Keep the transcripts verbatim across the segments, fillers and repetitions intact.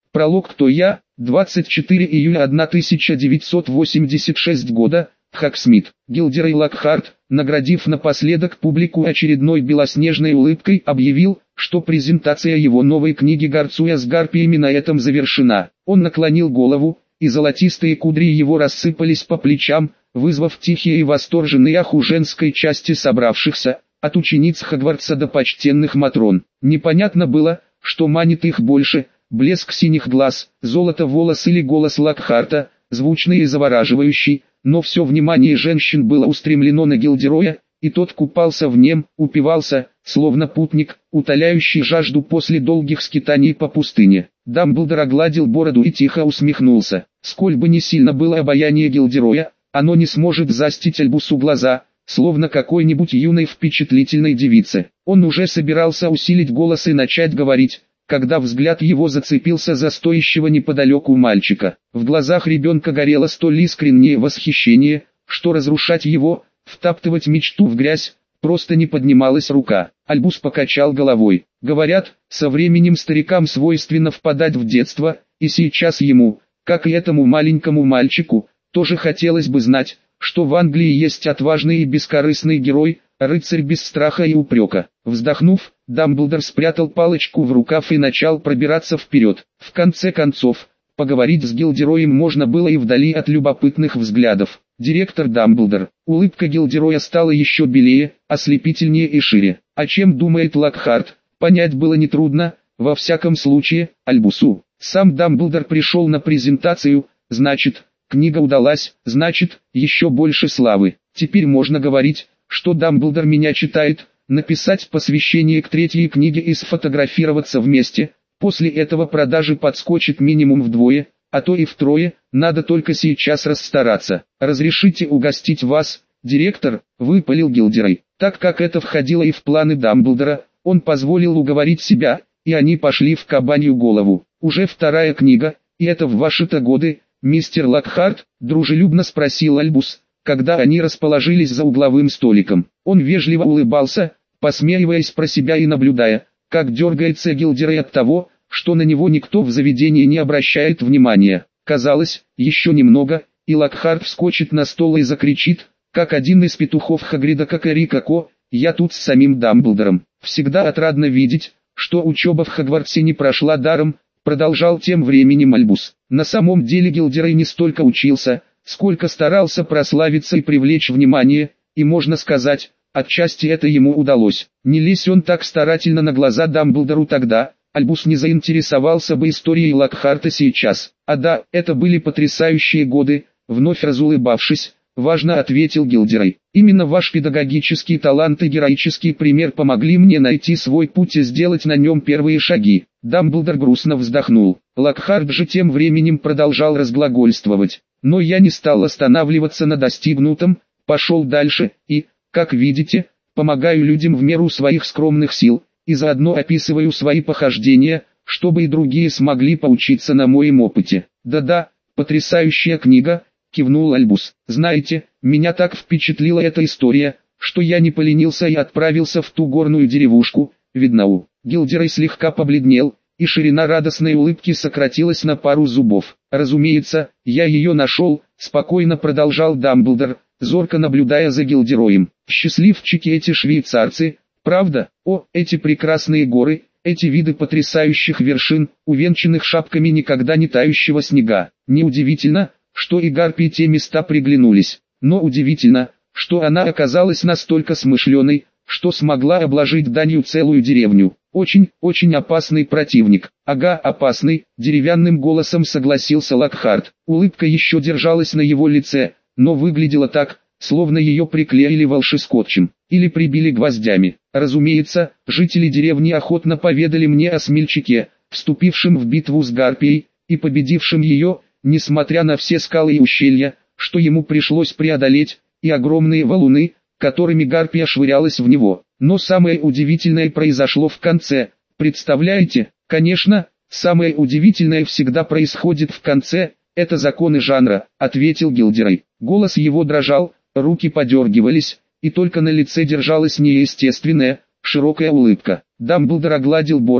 Пролог «Кто я?» двадцать четвёртого июля тысяча девятьсот восемьдесят шестого года, Хаксмит. Гилдерой Локхарт, наградив напоследок публику очередной белоснежной улыбкой, объявил, что презентация его новой книги «Горцуя с гарпиями» на этом завершена. Он наклонил голову, и золотистые кудри его рассыпались по плечам, вызвав тихие и восторженные ах у женской части собравшихся, от учениц Хогвартса до почтенных матрон. Непонятно было, что манит их больше: блеск синих глаз, золото волос или голос Локхарта, звучный и завораживающий, но все внимание женщин было устремлено на Гилдероя, и тот купался в нем, упивался, словно путник, утоляющий жажду после долгих скитаний по пустыне. Дамблдор огладил бороду и тихо усмехнулся. Сколь бы ни сильно было обаяние Гилдероя, оно не сможет застить Альбусу глаза, словно какой-нибудь юной впечатлительной девице. Он уже собирался усилить голос и начать говорить, когда взгляд его зацепился за стоящего неподалеку мальчика. В глазах ребенка горело столь искреннее восхищение, что разрушать его, втаптывать мечту в грязь, просто не поднималась рука. Альбус покачал головой. Говорят, со временем старикам свойственно впадать в детство, и сейчас ему, как и этому маленькому мальчику, тоже хотелось бы знать, что в Англии есть отважный и бескорыстный герой, рыцарь без страха и упрека. Вздохнув, Дамблдор спрятал палочку в рукав и начал пробираться вперед. В конце концов, поговорить с Гилдероем можно было и вдали от любопытных взглядов. Директор Дамблдор. Улыбка Гилдероя стала еще белее, ослепительнее и шире. О чем думает Локхарт, понять было нетрудно, во всяком случае, Альбусу. Сам Дамблдор пришел на презентацию, значит, книга удалась, значит, еще больше славы. Теперь можно говорить, что Дамблдор меня читает, написать посвящение к третьей книге и сфотографироваться вместе. После этого продажи подскочат минимум вдвое, а то и втрое, надо только сейчас расстараться. «Разрешите угостить вас, директор?» — выпалил Гилдерой. Так как это входило и в планы Дамблдора, он позволил уговорить себя, и они пошли в кабанью голову. «Уже вторая книга, и это в ваши-то годы, мистер Локхарт?» — дружелюбно спросил Альбус, когда они расположились за угловым столиком. Он вежливо улыбался, посмеиваясь про себя и наблюдая, как дергается Гилдерой от того, что на него никто в заведении не обращает внимания. Казалось, еще немного, и Локхарт вскочит на стол и закричит, как один из петухов Хагрида «Кокори-коко, я тут с самим Дамблдором». «Всегда отрадно видеть, что учеба в Хогвартсе не прошла даром», продолжал тем временем Альбус. На самом деле Гилдерой не столько учился, сколько старался прославиться и привлечь внимание, и можно сказать, отчасти это ему удалось. Не лезь он так старательно на глаза Дамблдору тогда, Альбус не заинтересовался бы историей Локхарта сейчас. А да, это были потрясающие годы, вновь разулыбавшись, важно ответил Гилдерой. Именно ваш педагогический талант и героический пример помогли мне найти свой путь и сделать на нем первые шаги. Дамблдор грустно вздохнул. Локхарт же тем временем продолжал разглагольствовать. Но я не стал останавливаться на достигнутом, пошел дальше и, как видите, помогаю людям в меру своих скромных сил, и заодно описываю свои похождения, чтобы и другие смогли поучиться на моем опыте. Да-да, потрясающая книга, кивнул Альбус. Знаете, меня так впечатлила эта история, что я не поленился и отправился в ту горную деревушку, Виднау. Гилдерой слегка побледнел, и ширина радостной улыбки сократилась на пару зубов. Разумеется, я ее нашел, спокойно продолжал Дамблдор, зорко наблюдая за Гилдероем. Счастливчики эти швейцарцы, правда? О, эти прекрасные горы, эти виды потрясающих вершин, увенчанных шапками никогда не тающего снега. Неудивительно, что и Гарпии те места приглянулись. Но удивительно, что она оказалась настолько смышленой, что смогла обложить данью целую деревню. Очень, очень опасный противник. Ага, опасный, деревянным голосом согласился Локхарт. Улыбка еще держалась на его лице, но выглядела так, словно ее приклеили волшескотчем, или прибили гвоздями. Разумеется, жители деревни охотно поведали мне о смельчаке, вступившем в битву с Гарпией, и победившем ее, несмотря на все скалы и ущелья, что ему пришлось преодолеть, и огромные валуны, которыми Гарпия швырялась в него. Но самое удивительное произошло в конце, представляете? Конечно, самое удивительное всегда происходит в конце, это законы жанра, ответил Гилдерой. Голос его дрожал, руки подергивались, и только на лице держалась неестественная, широкая улыбка. Дамблдор огладил бороду,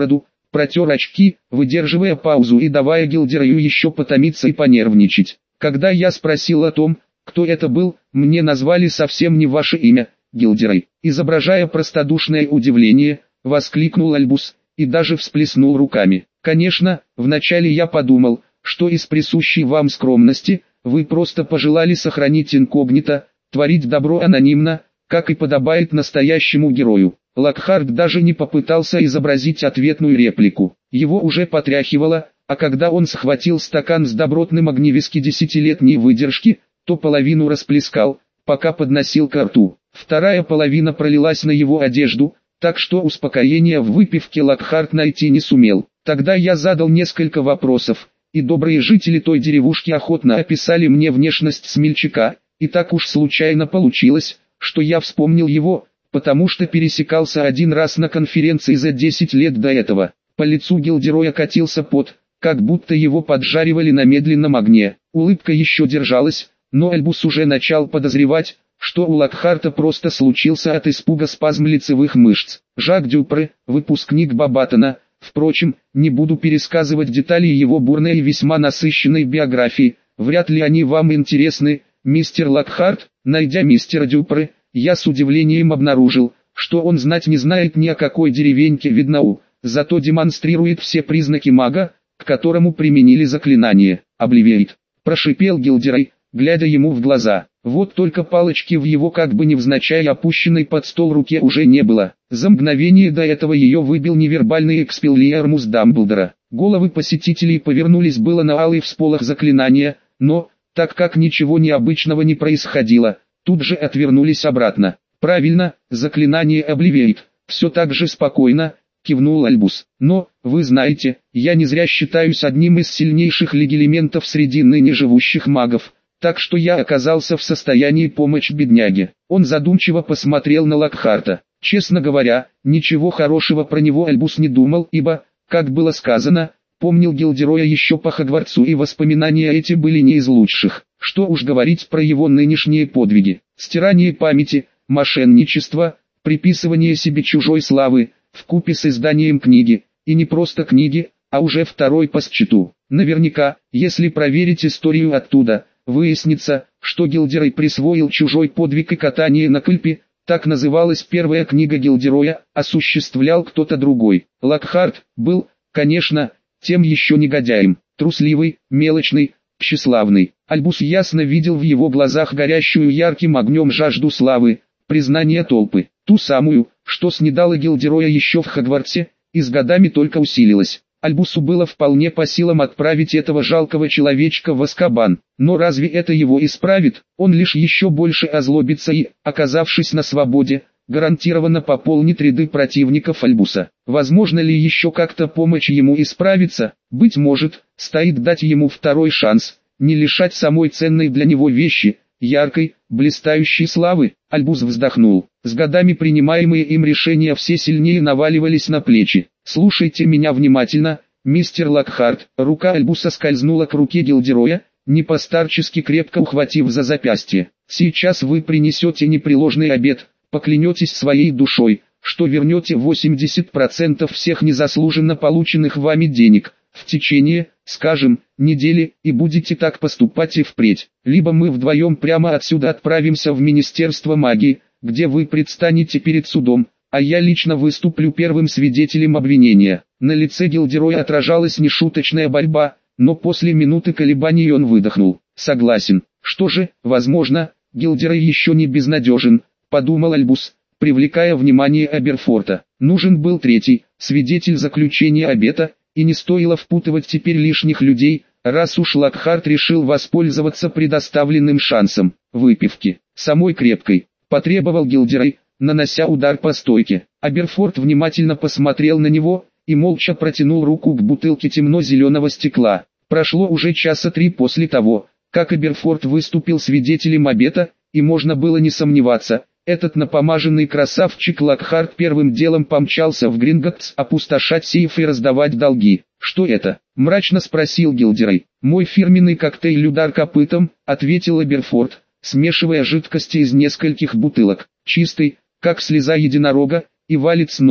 протер очки, выдерживая паузу и давая Гилдераю еще потомиться и понервничать. Когда я спросил о том, кто это был, мне назвали совсем не ваше имя, Гилдерай. Изображая простодушное удивление, воскликнул Альбус, и даже всплеснул руками. Конечно, вначале я подумал, что из присущей вам скромности, вы просто пожелали сохранить инкогнито, творить добро анонимно, как и подобает настоящему герою. Локхарт даже не попытался изобразить ответную реплику. Его уже потряхивало, а когда он схватил стакан с добротным огневиски десятилетней выдержки, то половину расплескал, пока подносил ко рту. Вторая половина пролилась на его одежду, так что успокоения в выпивке Локхарт найти не сумел. Тогда я задал несколько вопросов, и добрые жители той деревушки охотно описали мне внешность смельчака, и так уж случайно получилось, что я вспомнил его, потому что пересекался один раз на конференции за десять лет до этого. По лицу Гилдероя катился пот, как будто его поджаривали на медленном огне. Улыбка еще держалась, но Альбус уже начал подозревать, что у Локхарта просто случился от испуга спазм лицевых мышц. Жак Дюпре, выпускник Бабатона, впрочем, не буду пересказывать детали его бурной и весьма насыщенной биографии, вряд ли они вам интересны, мистер Локхарт. Найдя мистера Дюпре, я с удивлением обнаружил, что он знать не знает ни о какой деревеньке Виднау, зато демонстрирует все признаки мага, к которому применили заклинание. «Обливиет», — прошипел Гилдерай, глядя ему в глаза. Вот только палочки в его как бы невзначай опущенной под стол руке уже не было. За мгновение до этого ее выбил невербальный экспеллиармус Дамблдора. Головы посетителей повернулись было на алый всполох заклинания, но, так как ничего необычного не происходило, тут же отвернулись обратно. «Правильно, заклинание Обливиет, все так же спокойно», — кивнул Альбус. «Но, вы знаете, я не зря считаюсь одним из сильнейших легилементов среди ныне живущих магов, так что я оказался в состоянии помочь бедняге». Он задумчиво посмотрел на Локхарта. Честно говоря, ничего хорошего про него Альбус не думал, ибо, как было сказано, помнил Гилдероя еще по Хогвартсу, и воспоминания эти были не из лучших. Что уж говорить про его нынешние подвиги. Стирание памяти, мошенничество, приписывание себе чужой славы, вкупе с изданием книги, и не просто книги, а уже второй по счету. Наверняка, если проверить историю оттуда, выяснится, что Гилдерай присвоил чужой подвиг и катание на кыльпе, так называлась первая книга Гилдероя, осуществлял кто-то другой. Локхарт был, конечно, тем еще негодяем, трусливый, мелочный, тщеславный. Альбус ясно видел в его глазах горящую ярким огнем жажду славы, признания толпы, ту самую, что снедала Гилдероя еще в Хогвартсе, и с годами только усилилась. Альбусу было вполне по силам отправить этого жалкого человечка в Азкабан, но разве это его исправит? Он лишь еще больше озлобится и, оказавшись на свободе, гарантированно пополнит ряды противников Альбуса. Возможно ли еще как-то помочь ему исправиться? Быть может, стоит дать ему второй шанс, не лишать самой ценной для него вещи, яркой, блистающей славы. Альбус вздохнул. С годами принимаемые им решения все сильнее наваливались на плечи. «Слушайте меня внимательно, мистер Локхарт». Рука Альбуса скользнула к руке Гилдероя, не постарчески крепко ухватив за запястье. «Сейчас вы принесете непреложный обет, поклянетесь своей душой, что вернете восемьдесят процентов всех незаслуженно полученных вами денег, в течение, скажем, недели, и будете так поступать и впредь. Либо мы вдвоем прямо отсюда отправимся в Министерство магии, где вы предстанете перед судом, а я лично выступлю первым свидетелем обвинения». На лице Гилдероя отражалась нешуточная борьба, но после минуты колебаний он выдохнул. «Согласен. Что же, возможно, Гилдерой еще не безнадежен», — подумал Альбус, привлекая внимание Аберфорта. Нужен был третий, свидетель заключения обета, и не стоило впутывать теперь лишних людей, раз уж Локхарт решил воспользоваться предоставленным шансом. «Выпивки, самой крепкой», — потребовал Гилдерой, нанося удар по стойке. Аберфорт внимательно посмотрел на него и молча протянул руку к бутылке темно-зеленого стекла. Прошло уже часа три после того, как Аберфорт выступил свидетелем обета, и можно было не сомневаться, этот напомаженный красавчик Локхарт первым делом помчался в Гринготтс опустошать сейф и раздавать долги. «Что это?» — мрачно спросил Гилдерой. «Мой фирменный коктейль «Удар копытом», — ответил Аберфорт, смешивая жидкости из нескольких бутылок. «Чистый, как слеза единорога, и валит с ног,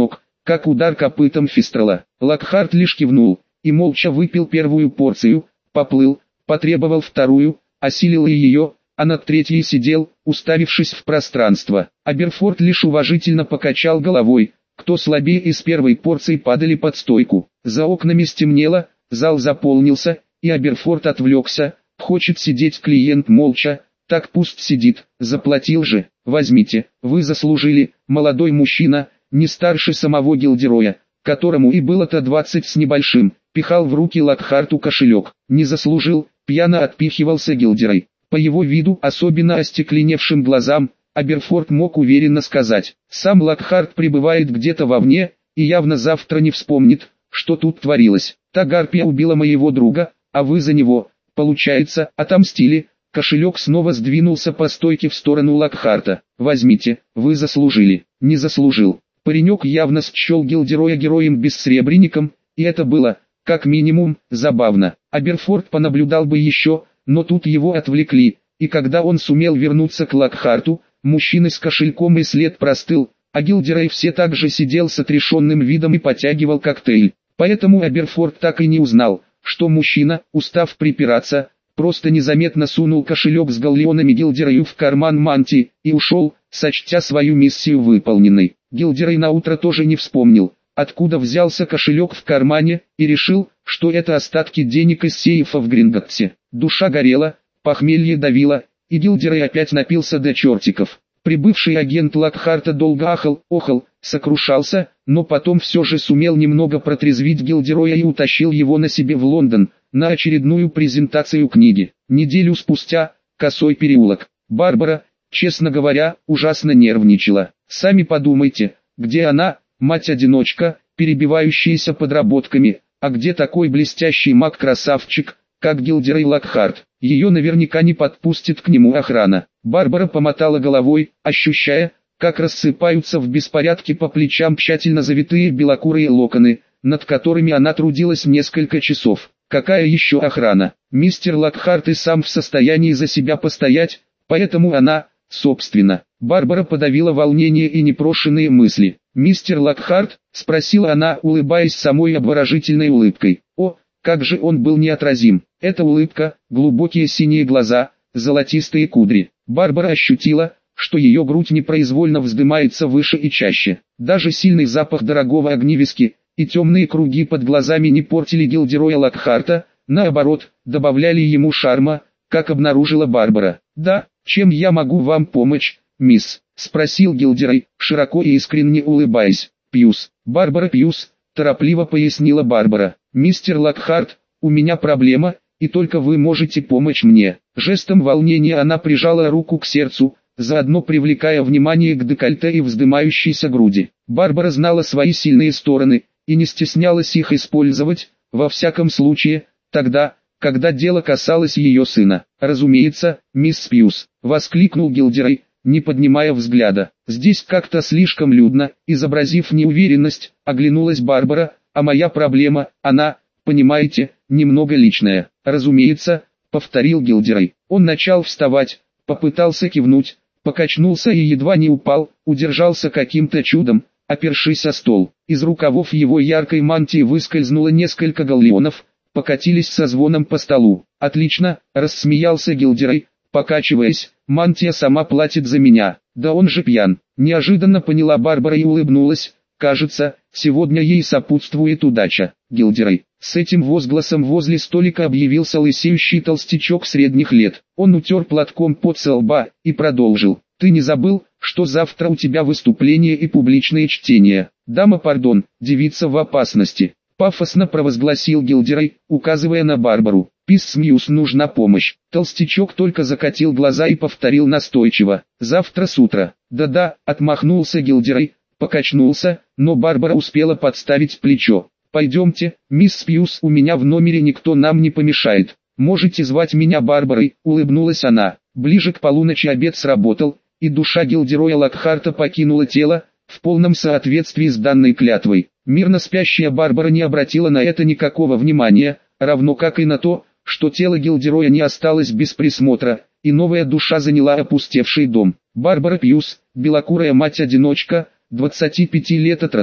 как удар копытом Фистрала. Локхарт лишь кивнул, и молча выпил первую порцию, поплыл, потребовал вторую, осилил и ее, а над третьей сидел, уставившись в пространство. Аберфорд лишь уважительно покачал головой, кто слабее из первой порции падали под стойку. За окнами стемнело, зал заполнился, и Аберфорд отвлекся. Хочет сидеть клиент молча, так пусть сидит, заплатил же, возьмите, вы заслужили, молодой мужчина, не старше самого Гилдероя, которому и было-то двадцать с небольшим, пихал в руки Локхарту кошелек. Не заслужил, пьяно отпихивался Гилдерой. По его виду, особенно остекленевшим глазам, Аберфорд мог уверенно сказать, сам Локхарт пребывает где-то вовне, и явно завтра не вспомнит, что тут творилось. Та гарпия убила моего друга, а вы за него, получается, отомстили. Кошелек снова сдвинулся по стойке в сторону Локхарта. Возьмите, вы заслужили. Не заслужил. Паренек явно счел Гилдероя героем-бессребренником, и это было, как минимум, забавно. Аберфорд понаблюдал бы еще, но тут его отвлекли, и когда он сумел вернуться к Локхарту, мужчины с кошельком и след простыл, а Гилдерой все так же сидел с отрешенным видом и потягивал коктейль. Поэтому Аберфорд так и не узнал, что мужчина, устав припираться, просто незаметно сунул кошелек с галлеонами Гилдерою в карман мантии и ушел, сочтя свою миссию выполненной. Гилдерой наутро тоже не вспомнил, откуда взялся кошелек в кармане, и решил, что это остатки денег из сейфа в Гринготте. Душа горела, похмелье давило, и Гилдерой опять напился до чертиков. Прибывший агент Локхарта долго ахал, охал, сокрушался, но потом все же сумел немного протрезвить Гилдероя и утащил его на себе в Лондон, на очередную презентацию книги. Неделю спустя, Косой переулок. Барбара, честно говоря, ужасно нервничала. Сами подумайте, где она, мать-одиночка, перебивающаяся подработками, а где такой блестящий маг-красавчик, как Гилдерой Локхарт. Ее наверняка не подпустит к нему охрана. Барбара помотала головой, ощущая, как рассыпаются в беспорядке по плечам тщательно завитые белокурые локоны, над которыми она трудилась несколько часов. Какая еще охрана? Мистер Локхарт и сам в состоянии за себя постоять, поэтому она, собственно. Барбара подавила волнение и непрошенные мысли. «Мистер Локхарт?» — спросила она, улыбаясь самой обворожительной улыбкой. О, как же он был неотразим! Эта улыбка, глубокие синие глаза, золотистые кудри. Барбара ощутила, что ее грудь непроизвольно вздымается выше и чаще. Даже сильный запах дорогого огнивиски и темные круги под глазами не портили Гилдероя Локхарта, наоборот, добавляли ему шарма, как обнаружила Барбара. «Да, чем я могу вам помочь, мисс?» — спросил Гилдерой, широко и искренне улыбаясь. «Пьюс, Барбара Пьюс», — торопливо пояснила Барбара. «Мистер Локхарт, у меня проблема, и только вы можете помочь мне». Жестом волнения она прижала руку к сердцу, заодно привлекая внимание к декольте и вздымающейся груди. Барбара знала свои сильные стороны, и не стеснялась их использовать, во всяком случае, тогда, когда дело касалось ее сына. «Разумеется, мисс Пьюс», — воскликнул Гилдерой, не поднимая взгляда. «Здесь как-то слишком людно», — изобразив неуверенность, оглянулась Барбара, «а моя проблема, она, понимаете, немного личная». «Разумеется», — повторил Гилдерой. Он начал вставать, попытался кивнуть, покачнулся и едва не упал, удержался каким-то чудом, опершись о стол. Из рукавов его яркой мантии выскользнуло несколько галлеонов, покатились со звоном по столу. «Отлично», — рассмеялся Гилдерой, покачиваясь, «мантия сама платит за меня». «Да он же пьян», — неожиданно поняла Барбара и улыбнулась. «Кажется, сегодня ей сопутствует удача». Гилдерой. С этим возгласом возле столика объявился лысеющий толстячок средних лет. Он утер платком пот со лба и продолжил. «Ты не забыл, что завтра у тебя выступление и публичные чтения?» «Дама, пардон, девица в опасности», — пафосно провозгласил Гилдерой, указывая на Барбару. «Пис Мьюз нужна помощь». Толстячок только закатил глаза и повторил настойчиво. «Завтра с утра». «Да-да», — отмахнулся Гилдерой, покачнулся, но Барбара успела подставить плечо. «Пойдемте, мисс Пьюс, у меня в номере никто нам не помешает. Можете звать меня Барбарой», — улыбнулась она. Ближе к полуночи обед сработал, и душа Гилдероя Локхарта покинула тело, в полном соответствии с данной клятвой. Мирно спящая Барбара не обратила на это никакого внимания, равно как и на то, что тело Гилдероя не осталось без присмотра, и новая душа заняла опустевший дом. Барбара Пьюс, белокурая мать-одиночка, двадцати пяти лет от роду,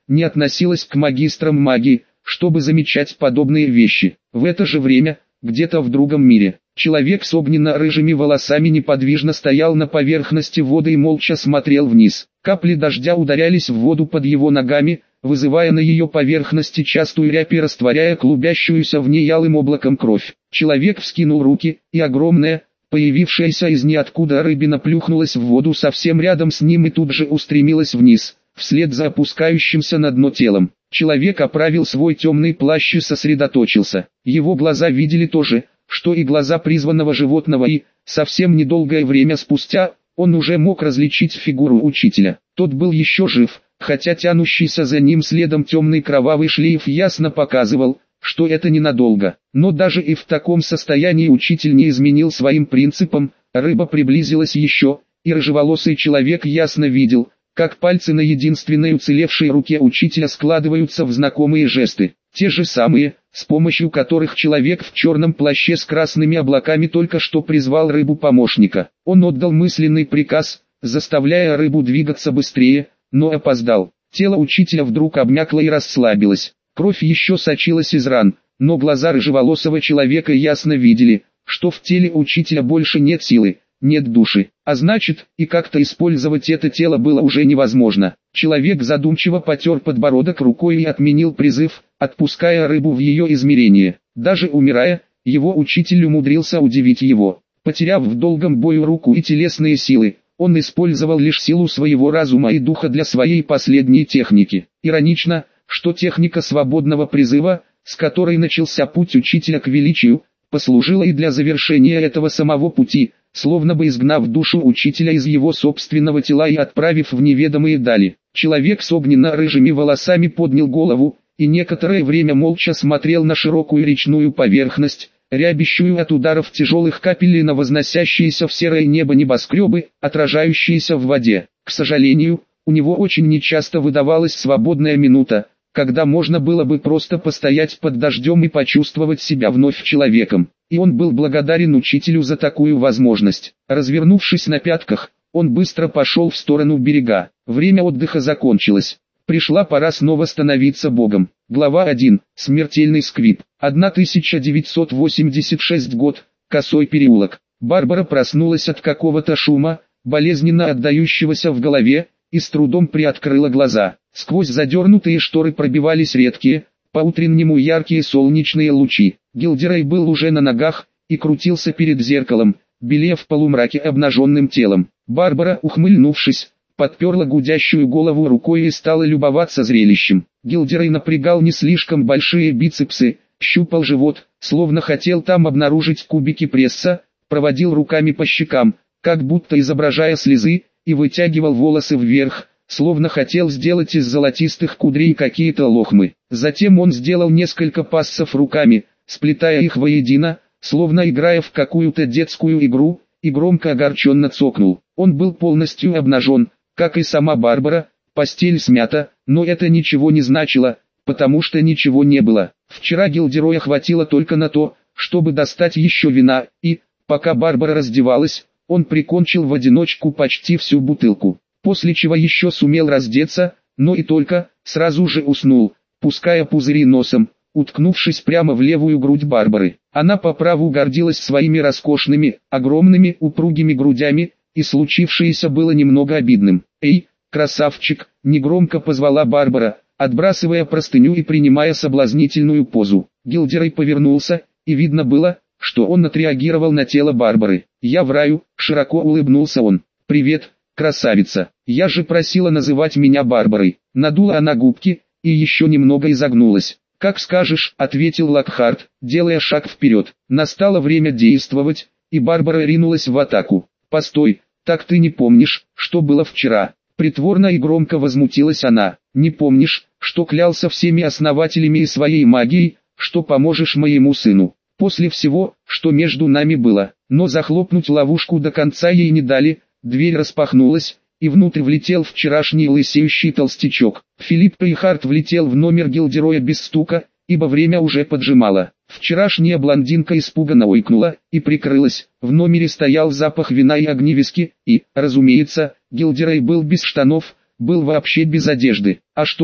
не относилась к магистрам магии, чтобы замечать подобные вещи. В это же время, где-то в другом мире, человек с огненно-рыжими волосами неподвижно стоял на поверхности воды и молча смотрел вниз. Капли дождя ударялись в воду под его ногами, вызывая на ее поверхности частую рябь и растворяя клубящуюся в ней алым облаком кровь. Человек вскинул руки, и огромная, появившаяся из ниоткуда рыбина плюхнулась в воду совсем рядом с ним и тут же устремилась вниз, вслед за опускающимся на дно телом. Человек оправил свой темный плащ и сосредоточился. Его глаза видели то же, что и глаза призванного животного, и, совсем недолгое время спустя, он уже мог различить фигуру учителя. Тот был еще жив, хотя тянущийся за ним следом темный кровавый шлейф ясно показывал, что это ненадолго. Но даже и в таком состоянии учитель не изменил своим принципам. Рыба приблизилась еще, и рыжеволосый человек ясно видел, как пальцы на единственной уцелевшей руке учителя складываются в знакомые жесты. Те же самые, с помощью которых человек в черном плаще с красными облаками только что призвал рыбу-помощника. Он отдал мысленный приказ, заставляя рыбу двигаться быстрее, но опоздал. Тело учителя вдруг обмякло и расслабилось. Кровь еще сочилась из ран, но глаза рыжеволосого человека ясно видели, что в теле учителя больше нет силы, нет души, а значит, и как-то использовать это тело было уже невозможно. Человек задумчиво потер подбородок рукой и отменил призыв, отпуская рыбу в ее измерение. Даже умирая, его учитель умудрился удивить его. Потеряв в долгом бою руку и телесные силы, он использовал лишь силу своего разума и духа для своей последней техники. Иронично, что техника свободного призыва, с которой начался путь учителя к величию, послужила и для завершения этого самого пути, словно бы изгнав душу учителя из его собственного тела и отправив в неведомые дали. Человек с огненно-рыжими волосами поднял голову, и некоторое время молча смотрел на широкую речную поверхность, рябящую от ударов тяжелых капель и на возносящиеся в серое небо небоскребы, отражающиеся в воде. К сожалению, у него очень нечасто выдавалась свободная минута, когда можно было бы просто постоять под дождем и почувствовать себя вновь человеком. И он был благодарен учителю за такую возможность. Развернувшись на пятках, он быстро пошел в сторону берега. Время отдыха закончилось. Пришла пора снова становиться богом. Глава один. Смертельный скрип. тысяча девятьсот восемьдесят шестой год. Косой переулок. Барбара проснулась от какого-то шума, болезненно отдающегося в голове, и с трудом приоткрыла глаза. Сквозь задернутые шторы пробивались редкие, по-утреннему яркие солнечные лучи. Гилдерей был уже на ногах и крутился перед зеркалом, белея в полумраке обнаженным телом. Барбара, ухмыльнувшись, подперла гудящую голову рукой и стала любоваться зрелищем. Гилдерей напрягал не слишком большие бицепсы, щупал живот, словно хотел там обнаружить кубики пресса, проводил руками по щекам, как будто изображая слезы, и вытягивал волосы вверх, словно хотел сделать из золотистых кудрей какие-то лохмы. Затем он сделал несколько пассов руками, сплетая их воедино, словно играя в какую-то детскую игру, и громко огорченно цокнул. Он был полностью обнажен, как и сама Барбара, постель смята, но это ничего не значило, потому что ничего не было. Вчера Гилдероя хватило только на то, чтобы достать еще вина, и, пока Барбара раздевалась, он прикончил в одиночку почти всю бутылку, после чего еще сумел раздеться, но и только, сразу же уснул, пуская пузыри носом, уткнувшись прямо в левую грудь Барбары. Она по праву гордилась своими роскошными, огромными, упругими грудями, и случившееся было немного обидным. «Эй, красавчик!» — негромко позвала Барбара, отбрасывая простыню и принимая соблазнительную позу. Гилдерей повернулся, и видно было, что он отреагировал на тело Барбары. «Я в раю», — широко улыбнулся он. «Привет, красавица, я же просила называть меня Барбарой». Надула она губки, и еще немного изогнулась. «Как скажешь», — ответил Локхарт, делая шаг вперед. Настало время действовать, и Барбара ринулась в атаку. «Постой, так ты не помнишь, что было вчера?» Притворно и громко возмутилась она. «Не помнишь, что клялся всеми основателями и своей магией, что поможешь моему сыну? После всего, что между нами было». Но захлопнуть ловушку до конца ей не дали, дверь распахнулась, и внутрь влетел вчерашний лысеющий толстячок. Филипп Пейхарт влетел в номер Гилдероя без стука, ибо время уже поджимало. Вчерашняя блондинка испуганно ойкнула и прикрылась. В номере стоял запах вина и огневиски, и, разумеется, Гилдерей был без штанов, был вообще без одежды. «А что,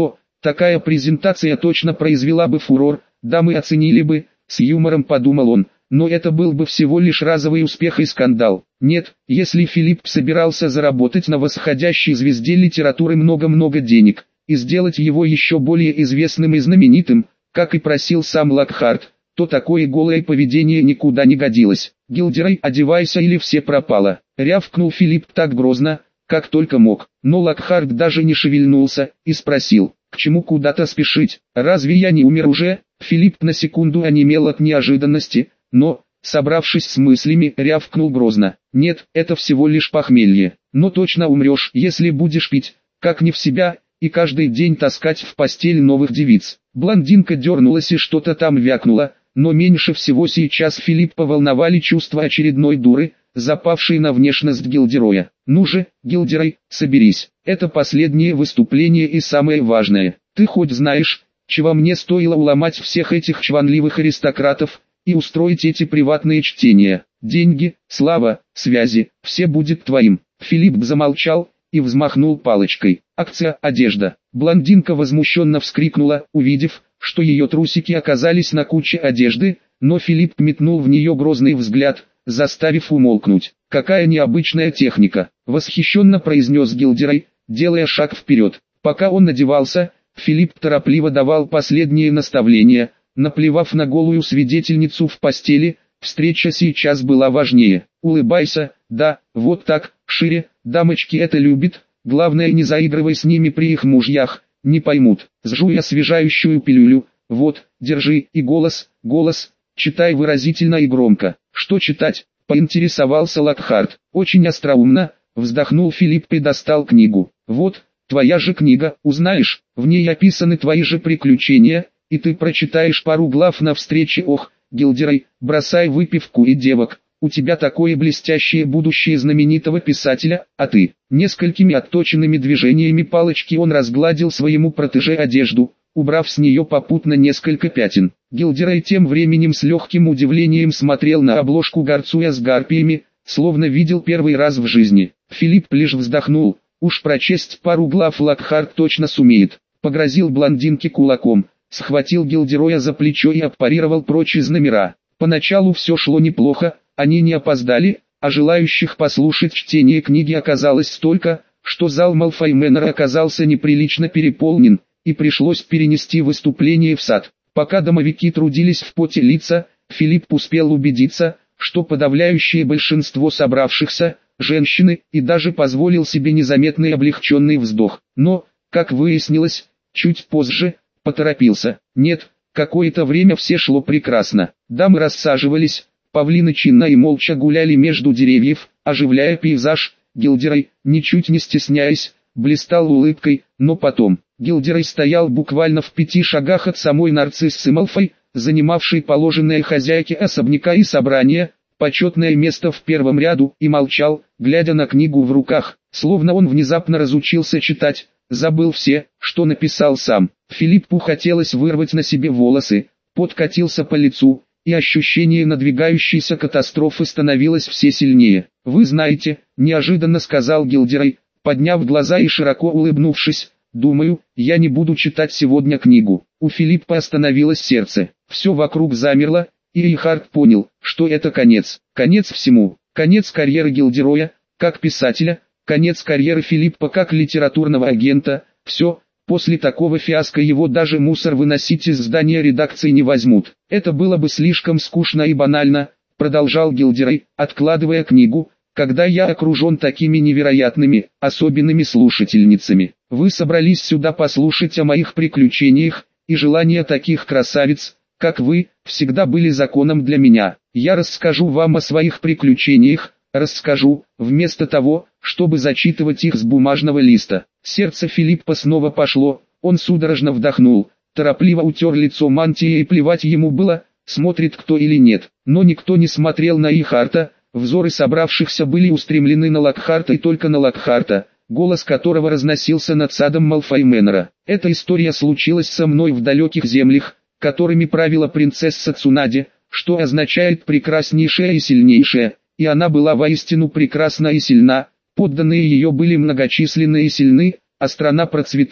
Такая презентация точно произвела бы фурор, дамы оценили бы, с юмором подумал он, но это был бы всего лишь разовый успех и скандал. Нет, если Филипп собирался заработать на восходящей звезде литературы много-много денег, и сделать его еще более известным и знаменитым, как и просил сам Локхарт, то такое голое поведение никуда не годилось. «Гилдерей, одевайся или все пропало», — рявкнул Филипп так грозно, как только мог. Но Локхарт даже не шевельнулся, и спросил, «К чему куда-то спешить? Разве я не умер уже?» Филипп на секунду онемел от неожиданности, но, собравшись с мыслями, рявкнул грозно, «Нет, это всего лишь похмелье, но точно умрешь, если будешь пить, как не в себя, и каждый день таскать в постель новых девиц». Блондинка дернулась и что-то там вякнула, но меньше всего сейчас Филиппа волновали чувства очередной дуры, запавшей на внешность Гилдероя. «Ну же, Гилдерой, соберись, это последнее выступление и самое важное. Ты хоть знаешь, чего мне стоило уломать всех этих чванливых аристократов и устроить эти приватные чтения? Деньги, слава, связи, все будет твоим». Филипп замолчал и взмахнул палочкой. «Акция, одежда». Блондинка возмущенно вскрикнула, увидев, что ее трусики оказались на куче одежды, но Филипп метнул в нее грозный взгляд, заставив умолкнуть. «Какая необычная техника!» — восхищенно произнес Гилдерой, делая шаг вперед. Пока он надевался, Филипп торопливо давал последние наставления, наплевав на голую свидетельницу в постели, встреча сейчас была важнее. «Улыбайся, да, вот так, шире, дамочки это любят, главное не заигрывай с ними при их мужьях, не поймут». Сжуй освежающую пилюлю, вот, держи, и голос, голос, читай выразительно и громко. «Что читать?» — поинтересовался Локхарт. «Очень остроумно», — вздохнул Филипп и достал книгу. «Вот, твоя же книга, узнаешь, в ней описаны твои же приключения, и ты прочитаешь пару глав на встрече. Ох, Гилдерой, бросай выпивку и девок, у тебя такое блестящее будущее знаменитого писателя, а ты». Несколькими отточенными движениями палочки он разгладил своему протеже одежду, убрав с нее попутно несколько пятен. Гилдерой тем временем с легким удивлением смотрел на обложку, горцуя с гарпиями, словно видел первый раз в жизни. Филипп лишь вздохнул, уж прочесть пару глав Локхарт точно сумеет. Погрозил блондинке кулаком, схватил Гилдероя за плечо и отпарировал прочь из номера. Поначалу все шло неплохо, они не опоздали, а желающих послушать чтение книги оказалось столько, что зал Малфой Мэннера оказался неприлично переполнен, и пришлось перенести выступление в сад. Пока домовики трудились в поте лица, Филипп успел убедиться, что подавляющее большинство собравшихся – женщины, и даже позволил себе незаметный облегченный вздох. Но, как выяснилось, чуть позже, поторопился. Нет, какое-то время все шло прекрасно. Дамы рассаживались, павлины чинно и молча гуляли между деревьев, оживляя пейзаж. Гилдерой, ничуть не стесняясь, блистал улыбкой, но потом, Гилдерой стоял буквально в пяти шагах от самой нарциссы Малфой, занимавшей положенное хозяйке особняка и собрания, почетное место в первом ряду, и молчал, глядя на книгу в руках, словно он внезапно разучился читать, забыл все, что написал сам. Филиппу хотелось вырвать на себе волосы, пот катился по лицу, и ощущение надвигающейся катастрофы становилось все сильнее. «Вы знаете», — неожиданно сказал Гилдерой, подняв глаза и широко улыбнувшись, «думаю, я не буду читать сегодня книгу». У Филиппа остановилось сердце, все вокруг замерло, и Рихард понял, что это конец. Конец всему, конец карьеры Гилдероя, как писателя, конец карьеры Филиппа как литературного агента, все. После такого фиаско его даже мусор выносить из здания редакции не возьмут. «Это было бы слишком скучно и банально», — продолжал Гилдерой, откладывая книгу, «когда я окружен такими невероятными, особенными слушательницами. Вы собрались сюда послушать о моих приключениях, и желания таких красавиц, как вы, всегда были законом для меня. Я расскажу вам о своих приключениях, расскажу, вместо того, чтобы зачитывать их с бумажного листа». Сердце Филиппа снова пошло, он судорожно вдохнул, торопливо утер лицо мантией, и плевать ему было, смотрит кто или нет. Но никто не смотрел на Рихарда, взоры собравшихся были устремлены на Локхарта и только на Локхарта, голос которого разносился над садом Малфой Мэннера. «Эта история случилась со мной в далеких землях, которыми правила принцесса Цунади, что означает прекраснейшая и сильнейшая, и она была воистину прекрасна и сильна. Подданные ее были многочисленны и сильны, а страна процветала,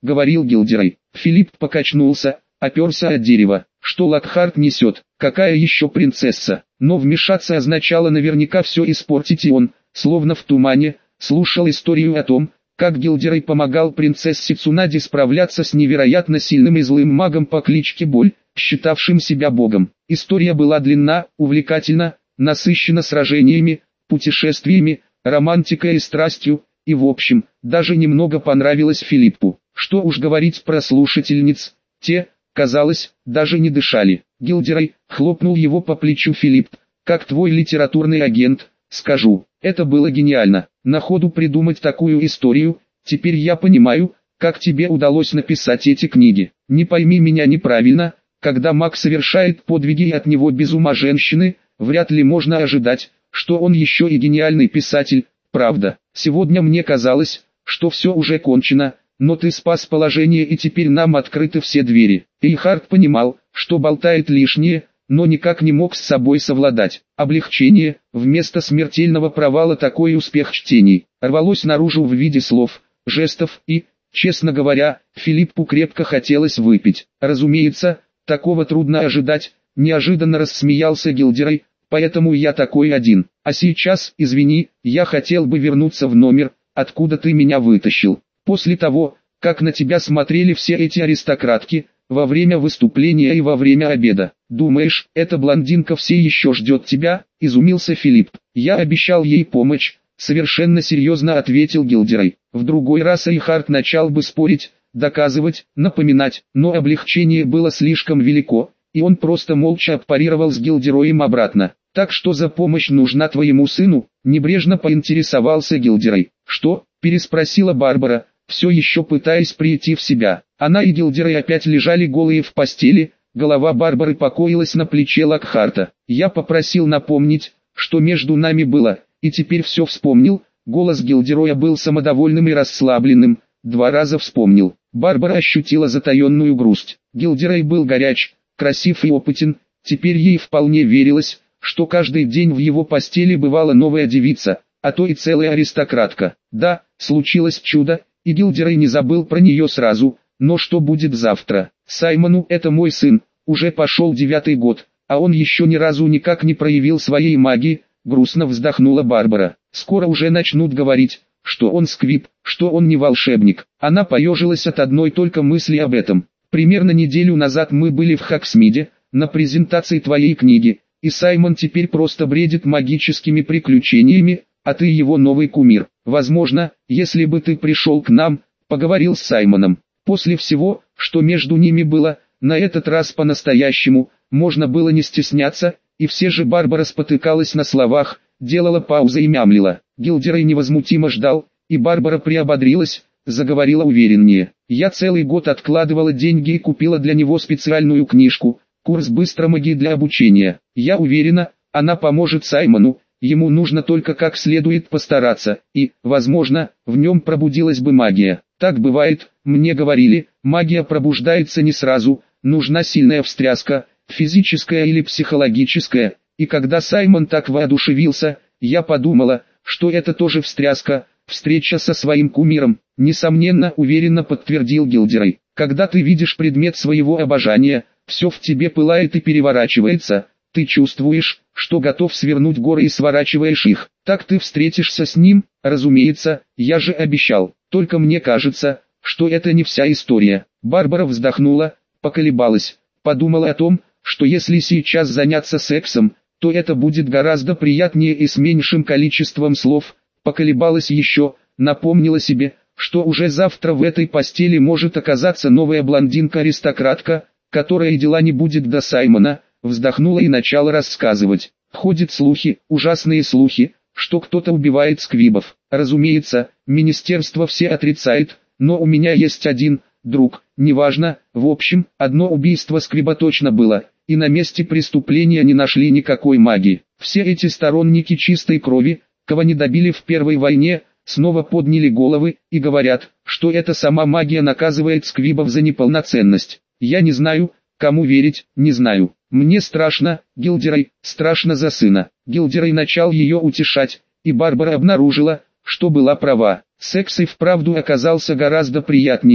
говорил Гилдерой. Филипп покачнулся, оперся от дерева. Что Локхарт несет? Какая еще принцесса? Но вмешаться означало наверняка все испортить, и он, словно в тумане, слушал историю о том, как Гилдерой помогал принцессе Цунаде справляться с невероятно сильным и злым магом по кличке Боль, считавшим себя богом. История была длинна, увлекательна, насыщена сражениями, путешествиями, романтикой и страстью, и в общем, даже немного понравилось Филиппу. Что уж говорить про слушательниц, те, казалось, даже не дышали. Гилдерой, хлопнул его по плечу Филипп, как твой литературный агент, скажу, это было гениально. На ходу придумать такую историю, теперь я понимаю, как тебе удалось написать эти книги. Не пойми меня неправильно, когда маг совершает подвиги и от него без ума женщины, вряд ли можно ожидать, что он еще и гениальный писатель, правда. Сегодня мне казалось, что все уже кончено, но ты спас положение и теперь нам открыты все двери. Эйхард понимал, что болтает лишнее, но никак не мог с собой совладать. Облегчение, вместо смертельного провала такой успех чтений, рвалось наружу в виде слов, жестов и, честно говоря, Филиппу крепко хотелось выпить. Разумеется, такого трудно ожидать, неожиданно рассмеялся Гилдерой, поэтому я такой один. А сейчас, извини, я хотел бы вернуться в номер, откуда ты меня вытащил. После того, как на тебя смотрели все эти аристократки, во время выступления и во время обеда. Думаешь, эта блондинка все еще ждет тебя? Изумился Филипп. Я обещал ей помощь, совершенно серьезно ответил Гилдерой. В другой раз Эйхард начал бы спорить, доказывать, напоминать, но облегчение было слишком велико, и он просто молча отпарировал с Гилдероем обратно. Так что за помощь нужна твоему сыну? Небрежно поинтересовался Гилдерой. Что? Переспросила Барбара, все еще пытаясь прийти в себя. Она и Гилдерой опять лежали голые в постели, голова Барбары покоилась на плече Локхарта. Я попросил напомнить, что между нами было, и теперь все вспомнил. Голос Гилдероя был самодовольным и расслабленным, два раза вспомнил. Барбара ощутила затаенную грусть. Гилдерой был горяч, красив и опытен, теперь ей вполне верилось, что каждый день в его постели бывала новая девица, а то и целая аристократка. Да, случилось чудо, и Гилдерой не забыл про нее сразу, но что будет завтра? Саймону, это мой сын, уже пошел девятый год, а он еще ни разу никак не проявил своей магии, грустно вздохнула Барбара. Скоро уже начнут говорить, что он сквиб, что он не волшебник. Она поежилась от одной только мысли об этом. Примерно неделю назад мы были в Хоксмиде, на презентации твоей книги, и Саймон теперь просто бредит магическими приключениями, а ты его новый кумир. Возможно, если бы ты пришел к нам, поговорил с Саймоном. После всего, что между ними было, на этот раз по-настоящему, можно было не стесняться, и все же Барбара спотыкалась на словах, делала паузы и мямлила. Гилдерой невозмутимо ждал, и Барбара приободрилась, заговорила увереннее. Я целый год откладывала деньги и купила для него специальную книжку, курс быстрой магии для обучения. Я уверена, она поможет Саймону, ему нужно только как следует постараться, и, возможно, в нем пробудилась бы магия. Так бывает, мне говорили, магия пробуждается не сразу, нужна сильная встряска, физическая или психологическая, и когда Саймон так воодушевился, я подумала, что это тоже встряска, встреча со своим кумиром. Несомненно, уверенно подтвердил Гилдерой. Когда ты видишь предмет своего обожания, все в тебе пылает и переворачивается, ты чувствуешь, что готов свернуть горы и сворачиваешь их. Так ты встретишься с ним, разумеется, я же обещал. Только мне кажется, что это не вся история. Барбара вздохнула, поколебалась, подумала о том, что если сейчас заняться сексом, то это будет гораздо приятнее и с меньшим количеством слов. Поколебалась еще, напомнила себе, что уже завтра в этой постели может оказаться новая блондинка-аристократка, которая и дела не будет до Саймона. Вздохнула и начала рассказывать. Ходят слухи, ужасные слухи, что кто-то убивает сквибов. Разумеется, министерство все отрицает, но у меня есть один друг, неважно, в общем, одно убийство сквиба точно было, и на месте преступления не нашли никакой магии. Все эти сторонники чистой крови, кого не добили в Первой войне, снова подняли головы и говорят, что это сама магия наказывает сквибов за неполноценность. Я не знаю, кому верить, не знаю. Мне страшно, Гилдерой, страшно за сына. Гилдерой начал ее утешать, и Барбара обнаружила, что была права. Секс и вправду оказался гораздо приятнее,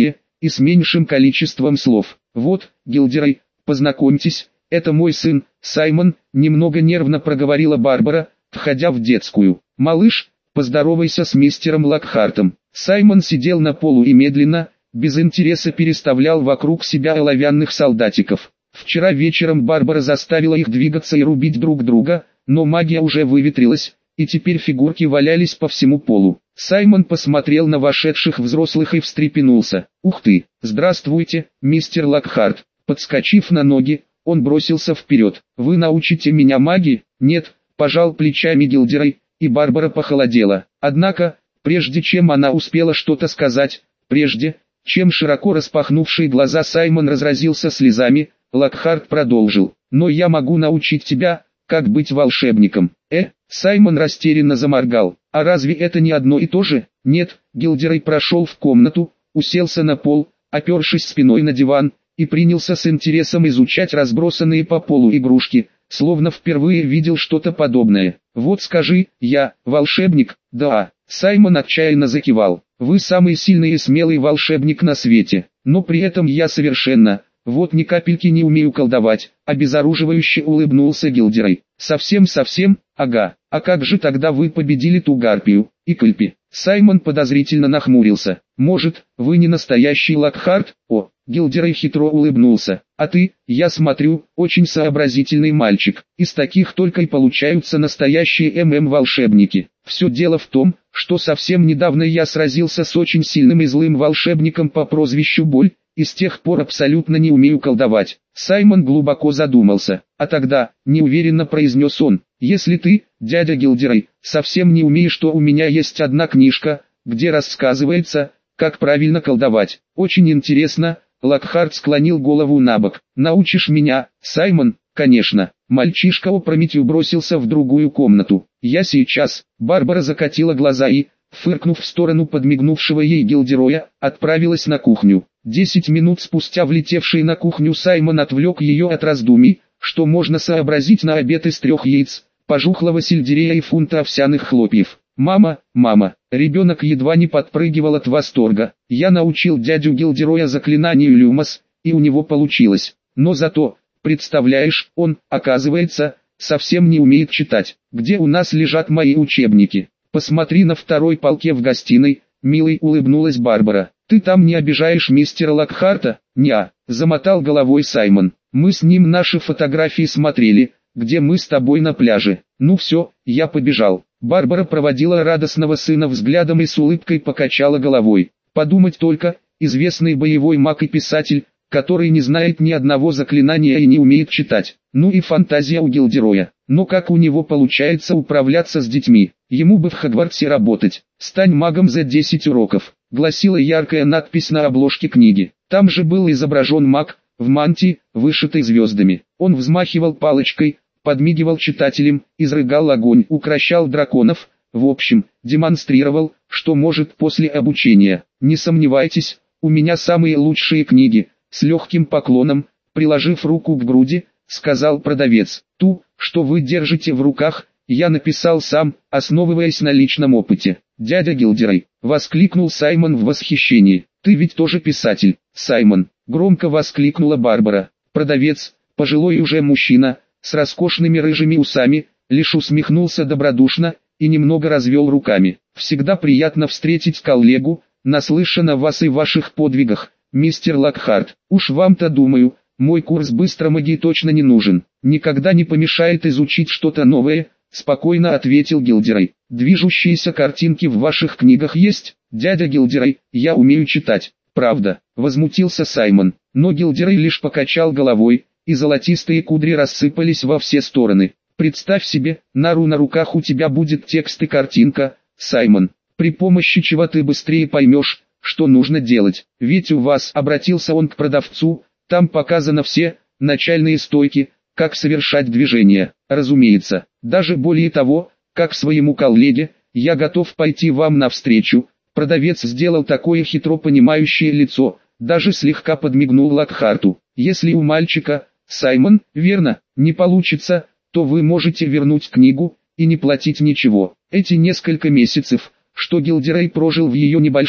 и с меньшим количеством слов. Вот, Гилдерой, познакомьтесь, это мой сын, Саймон, немного нервно проговорила Барбара, входя в детскую. Малыш, поздоровайся с мистером Локхартом. Саймон сидел на полу и медленно, без интереса переставлял вокруг себя оловянных солдатиков. Вчера вечером Барбара заставила их двигаться и рубить друг друга, но магия уже выветрилась, и теперь фигурки валялись по всему полу. Саймон посмотрел на вошедших взрослых и встрепенулся. «Ух ты! Здравствуйте, мистер Локхарт!» Подскочив на ноги, он бросился вперед. «Вы научите меня магии?» «Нет», — пожал плечами Гилдерой, и Барбара похолодела. Однако, прежде чем она успела что-то сказать, прежде, чем широко распахнувшие глаза Саймон разразился слезами, Локхарт продолжил. «Но я могу научить тебя, как быть волшебником». «Э?» Саймон растерянно заморгал. «А разве это не одно и то же?» «Нет». Гилдерой прошел в комнату, уселся на пол, опершись спиной на диван, и принялся с интересом изучать разбросанные по полу игрушки, словно впервые видел что-то подобное. «Вот скажи, я, волшебник?» «Да». Саймон отчаянно закивал. «Вы самый сильный и смелый волшебник на свете, но при этом я совершенно, вот ни капельки не умею колдовать», обезоруживающе улыбнулся Гилдерой. «Совсем-совсем, ага, а как же тогда вы победили ту гарпию, и Кальпи?» Саймон подозрительно нахмурился. «Может, вы не настоящий Локхарт?» «О», Гилдерой хитро улыбнулся. «А ты, я смотрю, очень сообразительный мальчик. Из таких только и получаются настоящие ММ-волшебники. Все дело в том, что совсем недавно я сразился с очень сильным и злым волшебником по прозвищу Боль, и с тех пор абсолютно не умею колдовать». Саймон глубоко задумался. «А тогда», неуверенно произнес он, «если ты, дядя Гилдерой, совсем не умеешь, то у меня есть одна книжка, где рассказывается, как правильно колдовать. Очень интересно». Локхарт склонил голову набок. «Научишь меня, Саймон?» «Конечно». Мальчишка опрометью бросился в другую комнату. «Я сейчас». Барбара закатила глаза и, фыркнув в сторону подмигнувшего ей Гилдероя, отправилась на кухню. Десять минут спустя влетевший на кухню Саймон отвлек ее от раздумий, что можно сообразить на обед из трех яиц, пожухлого сельдерея и фунта овсяных хлопьев. «Мама, мама!» Ребенок едва не подпрыгивал от восторга. «Я научил дядю Гилдероя заклинанию Люмос, и у него получилось. Но зато, представляешь, он, оказывается, совсем не умеет читать. Где у нас лежат мои учебники? Посмотри на второй полке в гостиной», милой улыбнулась Барбара. «Ты там не обижаешь мистера Локхарта?» «Не-а», замотал головой Саймон. «Мы с ним наши фотографии смотрели, где мы с тобой на пляже. Ну все, я побежал». Барбара проводила радостного сына взглядом и с улыбкой покачала головой. Подумать только, известный боевой маг и писатель, который не знает ни одного заклинания и не умеет читать. Ну и фантазия у Гилдероя. Но как у него получается управляться с детьми? Ему бы в Хогвартсе работать. «Стань магом за десять уроков», гласила яркая надпись на обложке книги. Там же был изображен маг, в мантии, вышитой звездами. Он взмахивал палочкой, подмигивал читателям, изрыгал огонь, укрощал драконов, в общем, демонстрировал, что может после обучения. «Не сомневайтесь, у меня самые лучшие книги», с легким поклоном, приложив руку к груди, сказал продавец. «Ту, что вы держите в руках, я написал сам, основываясь на личном опыте». «Дядя Гилдерой», воскликнул Саймон в восхищении. «Ты ведь тоже писатель, Саймон», громко воскликнула Барбара. Продавец, пожилой уже мужчина, с роскошными рыжими усами, лишь усмехнулся добродушно и немного развел руками. «Всегда приятно встретить коллегу, наслышан о вас и ваших подвигах, мистер Локхарт. Уж вам-то, думаю, мой курс быстрой магии точно не нужен. Никогда не помешает изучить что-то новое», спокойно ответил Гилдерой. «Движущиеся картинки в ваших книгах есть, дядя Гилдерой? Я умею читать». «Правда», возмутился Саймон, но Гилдерой лишь покачал головой, и золотистые кудри рассыпались во все стороны. «Представь себе, Нару на руках у тебя будет текст и картинка, Саймон, при помощи чего ты быстрее поймешь, что нужно делать. Ведь у вас», обратился он к продавцу, «там показано все, начальные стойки, как совершать движения. Разумеется, даже более того, как своему коллеге, я готов пойти вам навстречу». Продавец сделал такое хитро понимающее лицо, даже слегка подмигнул Локхарту. «Если у мальчика, Саймон, верно, не получится, то вы можете вернуть книгу и не платить ничего». Эти несколько месяцев, что Гилдерой прожил в ее небольшом,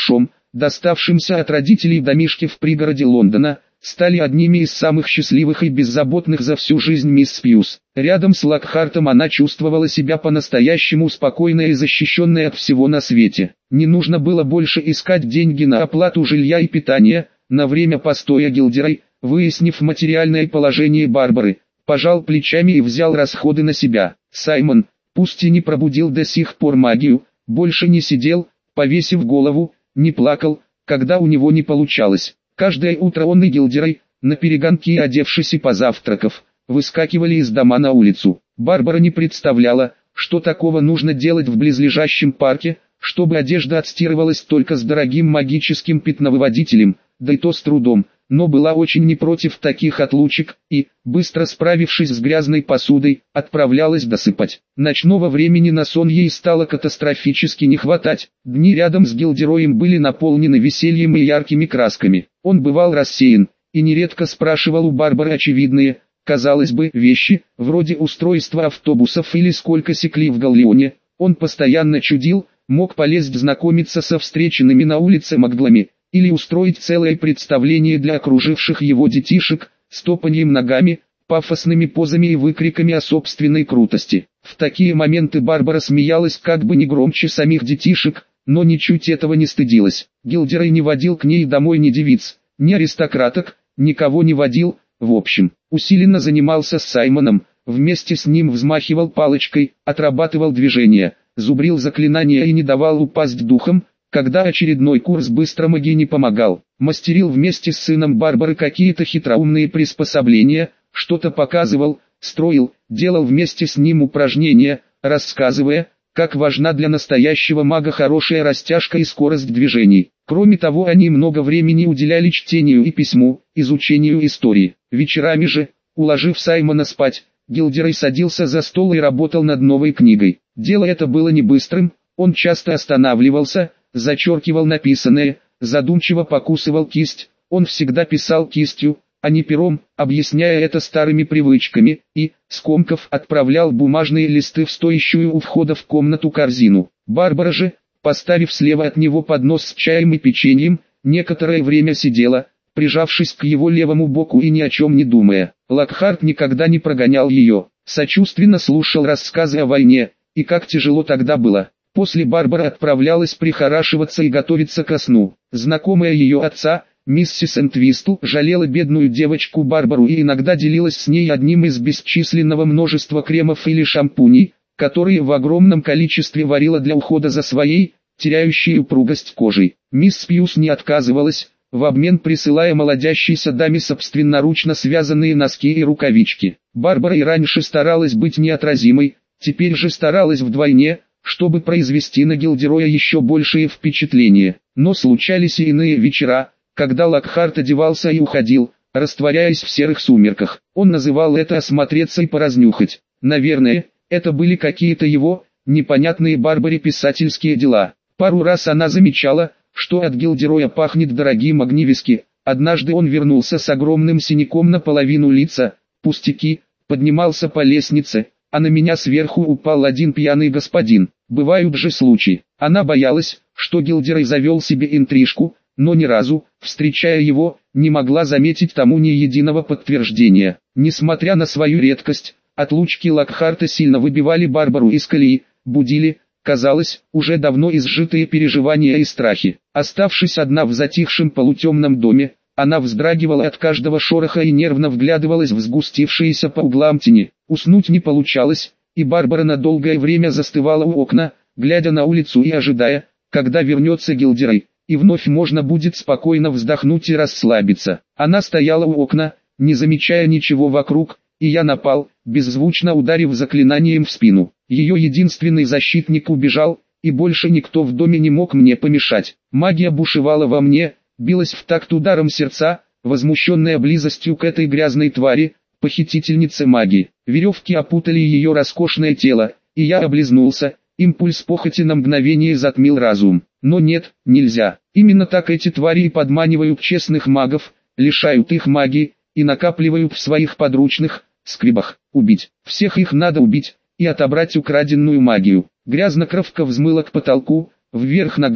доставшимся от родителей домишке в пригороде Лондона, стали одними из самых счастливых и беззаботных за всю жизнь мисс Пьюс. Рядом с Локхартом она чувствовала себя по-настоящему спокойной и защищенной от всего на свете. Не нужно было больше искать деньги на оплату жилья и питания. На время постоя Гилдерой, выяснив материальное положение Барбары, пожал плечами и взял расходы на себя. Саймон, пусть и не пробудил до сих пор магию, больше не сидел, повесив голову, не плакал, когда у него не получалось. Каждое утро он и Гилдерой, наперегонки одевшись и позавтракав, выскакивали из дома на улицу. Барбара не представляла, что такого нужно делать в близлежащем парке, чтобы одежда отстирывалась только с дорогим магическим пятновыводителем, да и то с трудом, но была очень не против таких отлучек, и, быстро справившись с грязной посудой, отправлялась досыпать. Ночного времени на сон ей стало катастрофически не хватать. Дни рядом с Гилдероем были наполнены весельем и яркими красками. Он бывал рассеян, и нередко спрашивал у Барбары очевидные, казалось бы, вещи, вроде устройства автобусов или сколько секли в галлеоне. Он постоянно чудил, мог полезть знакомиться со встреченными на улице маглами, или устроить целое представление для окруживших его детишек, с топаньем ногами, пафосными позами и выкриками о собственной крутости. В такие моменты Барбара смеялась как бы не громче самих детишек, но ничуть этого не стыдилась. Гилдерой не водил к ней домой ни девиц, ни аристократок, никого не водил, в общем, усиленно занимался с Саймоном, вместе с ним взмахивал палочкой, отрабатывал движения, зубрил заклинания и не давал упасть духом, когда очередной курс быстро магии не помогал. Мастерил вместе с сыном Барбары какие-то хитроумные приспособления, что-то показывал, строил, делал вместе с ним упражнения, рассказывая, как важна для настоящего мага хорошая растяжка и скорость движений. Кроме того, они много времени уделяли чтению и письму, изучению истории. Вечерами же, уложив Саймона спать, Гилдерой садился за стол и работал над новой книгой. Дело это было не быстрым, он часто останавливался, зачеркивал написанное, задумчиво покусывал кисть. Он всегда писал кистью, а не пером, объясняя это старыми привычками, и, скомкав, отправлял бумажные листы в стоящую у входа в комнату корзину. Барбара же, поставив слева от него поднос с чаем и печеньем, некоторое время сидела, прижавшись к его левому боку и ни о чем не думая. Локхарт никогда не прогонял ее, сочувственно слушал рассказы о войне, и как тяжело тогда было. После Барбара отправлялась прихорашиваться и готовиться ко сну. Знакомая ее отца, миссис Энтвистл, жалела бедную девочку Барбару и иногда делилась с ней одним из бесчисленного множества кремов или шампуней, которые в огромном количестве варила для ухода за своей, теряющей упругость кожей. Мисс Пьюс не отказывалась, в обмен присылая молодящейся даме собственноручно связанные носки и рукавички. Барбара и раньше старалась быть неотразимой, теперь же старалась вдвойне, чтобы произвести на Гилдероя еще большее впечатление. Но случались и иные вечера, когда Локхарт одевался и уходил, растворяясь в серых сумерках. Он называл это осмотреться и поразнюхать. Наверное, это были какие-то его, непонятные Барбаре писательские дела. Пару раз она замечала, что от Гилдероя пахнет дорогим огневиски. Однажды он вернулся с огромным синяком наполовину лица, пустяки, поднимался по лестнице, а на меня сверху упал один пьяный господин. Бывают же случаи. Она боялась, что Гилдерой завел себе интрижку, но ни разу, встречая его, не могла заметить тому ни единого подтверждения. Несмотря на свою редкость, отлучки Локхарта сильно выбивали Барбару из колеи, будили, казалось, уже давно изжитые переживания и страхи. Оставшись одна в затихшем полутемном доме, она вздрагивала от каждого шороха и нервно вглядывалась в сгустившиеся по углам тени. Уснуть не получалось, и Барбара на долгое время застывала у окна, глядя на улицу и ожидая, когда вернется Гилдерой, и вновь можно будет спокойно вздохнуть и расслабиться. Она стояла у окна, не замечая ничего вокруг, и я напал, беззвучно ударив заклинанием в спину. Ее единственный защитник убежал, и больше никто в доме не мог мне помешать. Магия бушевала во мне, билась в такт ударом сердца, возмущенная близостью к этой грязной твари, похитительнице магии. Веревки опутали ее роскошное тело, и я облизнулся. Импульс похоти на мгновение затмил разум. Но нет, нельзя. Именно так эти твари и подманивают честных магов, лишают их магии, и накапливают в своих подручных, скребах. Убить. Всех их надо убить, и отобрать украденную магию. Грязнокровка взмыла к потолку, вверх ногами,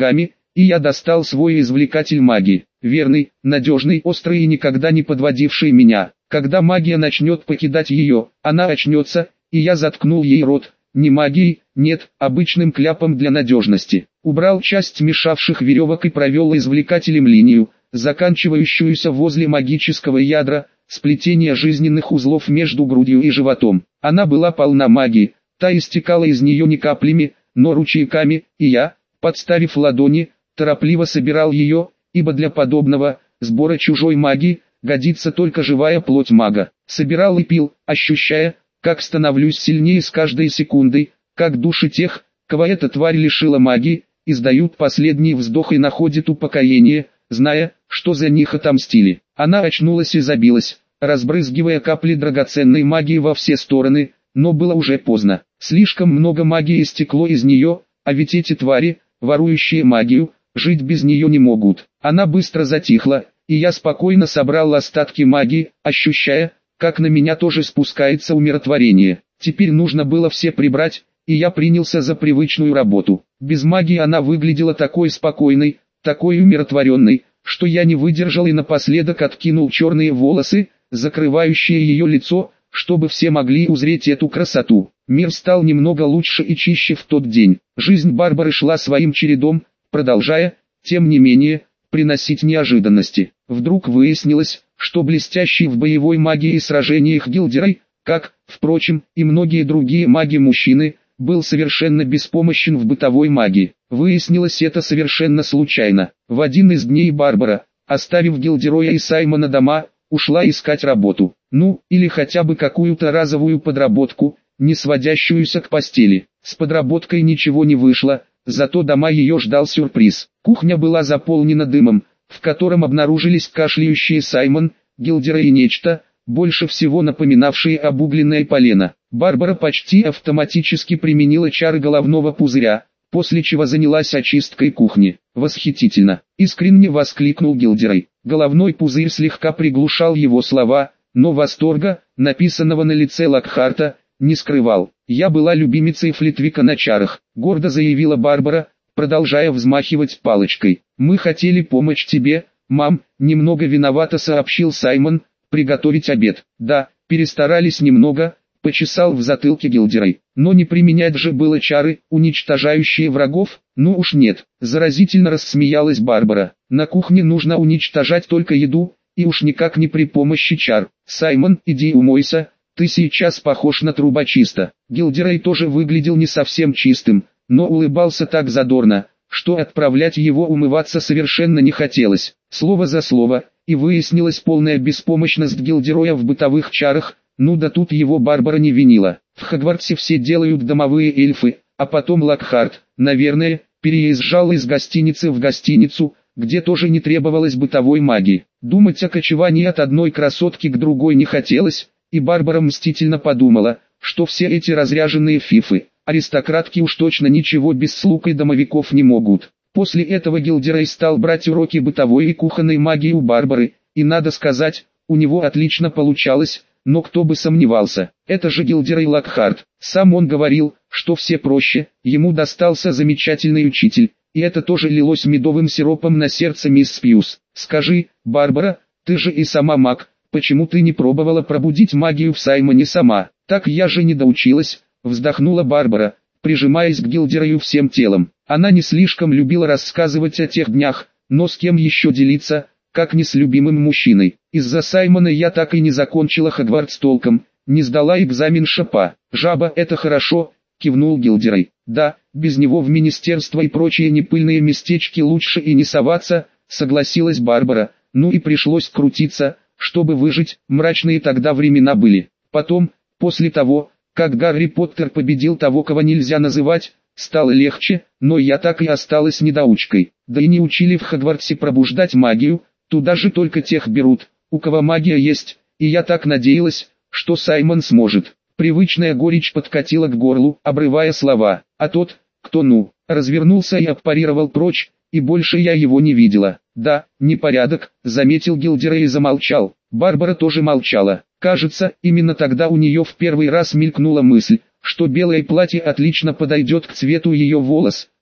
и я достал свой извлекатель магии. Верный, надежный, острый и никогда не подводивший меня. Когда магия начнет покидать ее, она очнется, и я заткнул ей рот. Не магией, нет, обычным кляпом для надежности. Убрал часть мешавших веревок и провел извлекателем линию, заканчивающуюся возле магического ядра, сплетения жизненных узлов между грудью и животом. Она была полна магии, та истекала из нее не каплями, но ручейками, и я, подставив ладони, торопливо собирал ее, ибо для подобного сбора чужой магии годится только живая плоть мага. Собирал и пил, ощущая, как становлюсь сильнее с каждой секундой, как души тех, кого эта тварь лишила магии, издают последний вздох и находят упокоение, зная, что за них отомстили. Она очнулась и забилась, разбрызгивая капли драгоценной магии во все стороны, но было уже поздно. Слишком много магии истекло из нее, а ведь эти твари, ворующие магию, жить без нее не могут. Она быстро затихла, и я спокойно собрал остатки магии, ощущая, как на меня тоже спускается умиротворение. Теперь нужно было все прибрать, и я принялся за привычную работу. Без магии она выглядела такой спокойной, такой умиротворенной, что я не выдержал и напоследок откинул черные волосы, закрывающие ее лицо, чтобы все могли узреть эту красоту. Мир стал немного лучше и чище в тот день. Жизнь Барбары шла своим чередом, продолжая, тем не менее, приносить неожиданности. Вдруг выяснилось, что блестящий в боевой магии и сражениях Гилдерей, как, впрочем, и многие другие маги-мужчины, был совершенно беспомощен в бытовой магии. Выяснилось это совершенно случайно. В один из дней Барбара, оставив Гилдероя и Саймона дома, ушла искать работу. Ну, или хотя бы какую-то разовую подработку, не сводящуюся к постели. С подработкой ничего не вышло, зато дома ее ждал сюрприз. Кухня была заполнена дымом, в котором обнаружились кашляющие Саймон, Гилдерой и нечто, больше всего напоминавшее обугленное полено. Барбара почти автоматически применила чары головного пузыря, после чего занялась очисткой кухни. «Восхитительно!» — искренне воскликнул Гилдерой. Головной пузырь слегка приглушал его слова, но восторга, написанного на лице Локхарта, не скрывал. «Я была любимицей Флитвика на чарах», — гордо заявила Барбара, продолжая взмахивать палочкой. «Мы хотели помочь тебе, мам», — немного виновато сообщил Саймон, — «приготовить обед». «Да, перестарались немного», — почесал в затылке Гилдерой. «Но не применять же было чары, уничтожающие врагов?» «Ну уж нет», — заразительно рассмеялась Барбара. «На кухне нужно уничтожать только еду, и уж никак не при помощи чар. Саймон, иди умойся, ты сейчас похож на трубочиста». Гилдерой тоже выглядел не совсем чистым, но улыбался так задорно, что отправлять его умываться совершенно не хотелось. Слово за слово, и выяснилась полная беспомощность Гилдероя в бытовых чарах. Ну да тут его Барбара не винила. В Хогвартсе все делают домовые эльфы, а потом Локхарт, наверное, переезжал из гостиницы в гостиницу, где тоже не требовалось бытовой магии. Думать о кочевании от одной красотки к другой не хотелось, и Барбара мстительно подумала, что все эти разряженные фифы, аристократки уж точно ничего без слуг и домовиков не могут. После этого Гилдерой стал брать уроки бытовой и кухонной магии у Барбары, и надо сказать, у него отлично получалось. Но кто бы сомневался, это же Гилдерой Локхарт. Сам он говорил, что все проще, ему достался замечательный учитель, и это тоже лилось медовым сиропом на сердце мисс Пьюз. «Скажи, Барбара, ты же и сама маг, почему ты не пробовала пробудить магию в Саймоне сама?» «Так я же не доучилась», — вздохнула Барбара, прижимаясь к Гилдерою всем телом. Она не слишком любила рассказывать о тех днях, но с кем еще делиться, как не с любимым мужчиной. Из-за Саймона я так и не закончила Хогвартс толком, не сдала экзамен ШПА. «Жаба, это хорошо», — кивнул Гилдерой. «Да, без него в министерство и прочие непыльные местечки лучше и не соваться», — согласилась Барбара. «Ну и пришлось крутиться, чтобы выжить, мрачные тогда времена были. Потом, после того, как Гарри Поттер победил того, кого нельзя называть, стало легче, но я так и осталась недоучкой. Да и не учили в Хогвартсе пробуждать магию, туда же только тех берут, у кого магия есть, и я так надеялась, что Саймон сможет». Привычная горечь подкатила к горлу, обрывая слова, а тот, кто ну, развернулся и отпарировал прочь, и больше я его не видела. «Да, непорядок», — заметил Гилдерой и замолчал. Барбара тоже молчала. Кажется, именно тогда у нее в первый раз мелькнула мысль, что белое платье отлично подойдет к цвету ее волос,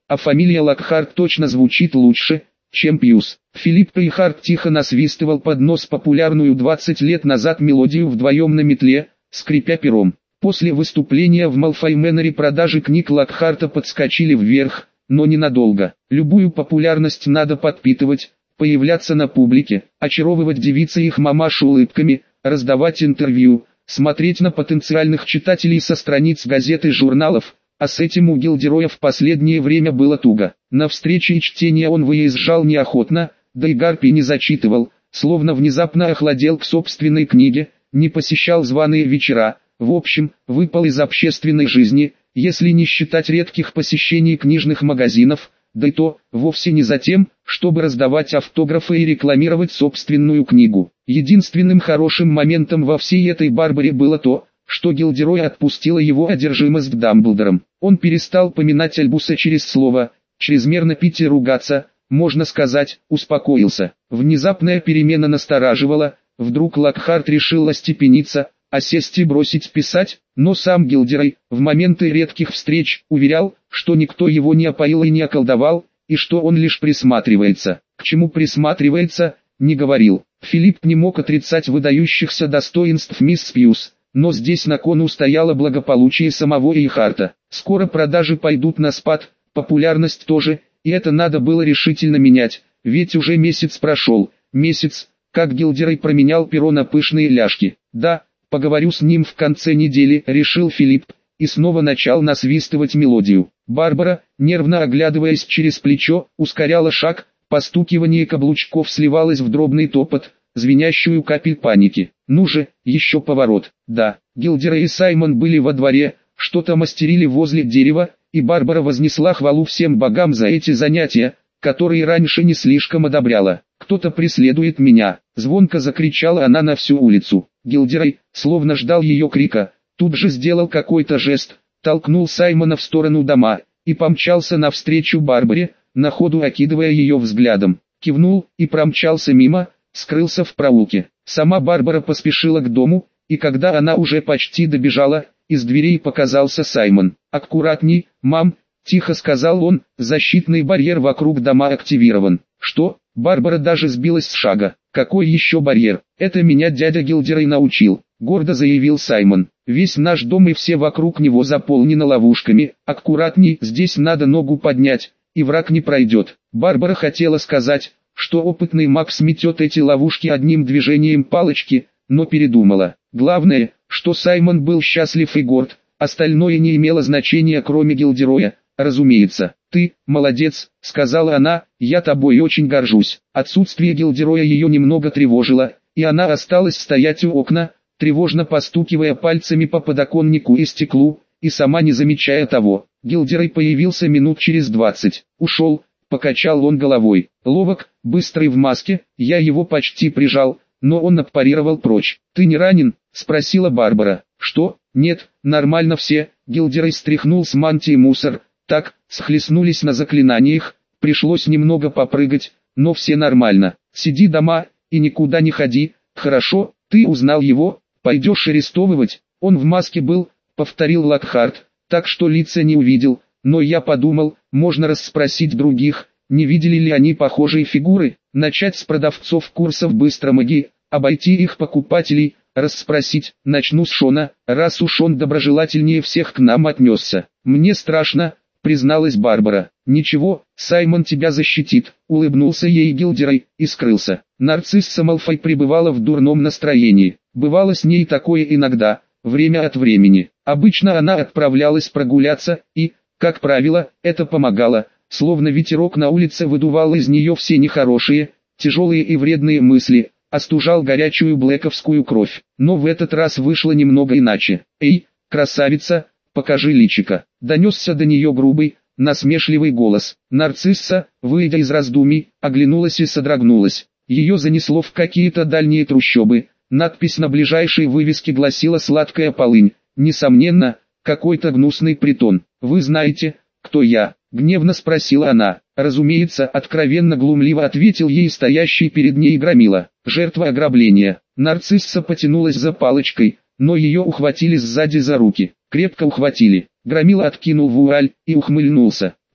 а фамилия Локхарт точно звучит лучше, чем Пьюз. Филипп Кейхарт тихо насвистывал под нос популярную двадцать лет назад мелодию вдвоем на метле, скрипя пером. После выступления в Малфой Мэннере продажи книг Локхарта подскочили вверх, но ненадолго. Любую популярность надо подпитывать, появляться на публике, очаровывать девиц и их мамаш улыбками, раздавать интервью, смотреть на потенциальных читателей со страниц газет и журналов, а с этим у Гилдероя в последнее время было туго. На встречи и чтения он выезжал неохотно, да и Гарпий не зачитывал, словно внезапно охладел к собственной книге, не посещал званые вечера, в общем, выпал из общественной жизни, если не считать редких посещений книжных магазинов, да и то, вовсе не за тем, чтобы раздавать автографы и рекламировать собственную книгу. Единственным хорошим моментом во всей этой Барбаре было то, что Гилдерой отпустила его одержимость Дамблдором. Он перестал поминать Альбуса через слово, чрезмерно пить и ругаться, можно сказать, успокоился. Внезапная перемена настораживала, вдруг Локхарт решил остепениться, а сесть и бросить писать, но сам Гилдерой, в моменты редких встреч, уверял, что никто его не опоил и не околдовал, и что он лишь присматривается. К чему присматривается, не говорил. Филипп не мог отрицать выдающихся достоинств мисс Пьюз, но здесь на кону стояло благополучие самого Эйхарта. Скоро продажи пойдут на спад, популярность тоже, и это надо было решительно менять, ведь уже месяц прошел, месяц, как Гилдерой променял перо на пышные ляжки. Да, поговорю с ним в конце недели, решил Филипп, и снова начал насвистывать мелодию. Барбара, нервно оглядываясь через плечо, ускоряла шаг, постукивание каблучков сливалось в дробный топот, звенящую капель паники. Ну же, еще поворот. Да, Гилдерой и Саймон были во дворе, что-то мастерили возле дерева, и Барбара вознесла хвалу всем богам за эти занятия, которые раньше не слишком одобряла. «Кто-то преследует меня!» — звонко закричала она на всю улицу. Гилдерой, словно ждал ее крика, тут же сделал какой-то жест, толкнул Саймона в сторону дома, и помчался навстречу Барбаре, на ходу окидывая ее взглядом. Кивнул, и промчался мимо, скрылся в проулке. Сама Барбара поспешила к дому, и когда она уже почти добежала, из дверей показался Саймон. «Аккуратней, мам!» — тихо сказал он, защитный барьер вокруг дома активирован. «Что?» — Барбара даже сбилась с шага. «Какой еще барьер? Это меня дядя Гилдерой научил», — гордо заявил Саймон. «Весь наш дом и все вокруг него заполнены ловушками. Аккуратней, здесь надо ногу поднять, и враг не пройдет». Барбара хотела сказать, что опытный маг сметет эти ловушки одним движением палочки, но передумала. Главное, что Саймон был счастлив и горд, остальное не имело значения кроме Гилдероя. «Разумеется, ты, молодец», — сказала она, — «я тобой очень горжусь». Отсутствие Гилдероя ее немного тревожило, и она осталась стоять у окна, тревожно постукивая пальцами по подоконнику и стеклу, и сама не замечая того. Гилдерой появился минут через двадцать. «Ушел», — покачал он головой. «Ловок, быстрый в маске, я его почти прижал, но он отпарировал прочь». «Ты не ранен?» — спросила Барбара. «Что? Нет, нормально все». Гилдерой стряхнул с мантии мусор. Так, схлестнулись на заклинаниях, пришлось немного попрыгать, но все нормально. Сиди дома, и никуда не ходи, хорошо? Ты узнал его, пойдешь арестовывать? Он в маске был, повторил Локхарт, так что лица не увидел, но я подумал, можно расспросить других, не видели ли они похожие фигуры, начать с продавцов курсов быстрой магии, обойти их покупателей, расспросить, начну с Шона, раз уж он доброжелательнее всех к нам отнесся. Мне страшно, призналась Барбара. «Ничего, Саймон тебя защитит», — улыбнулся ей Гилдерой, и скрылся. Нарцисса Малфой пребывала в дурном настроении. Бывало с ней такое иногда, время от времени. Обычно она отправлялась прогуляться, и, как правило, это помогало, словно ветерок на улице выдувал из нее все нехорошие, тяжелые и вредные мысли, остужал горячую блэковскую кровь. Но в этот раз вышло немного иначе. «Эй, красавица, покажи личико», — донесся до нее грубый, насмешливый голос. Нарцисса, выйдя из раздумий, оглянулась и содрогнулась. Ее занесло в какие-то дальние трущобы. Надпись на ближайшей вывеске гласила «Сладкая полынь». Несомненно, какой-то гнусный притон. «Вы знаете, кто я?» — гневно спросила она. «Разумеется», — откровенно глумливо ответил ей стоящий перед ней громила. «Жертва ограбления». Нарцисса потянулась за палочкой, но ее ухватили сзади за руки. Крепко ухватили. Громила откинул вуаль и ухмыльнулся.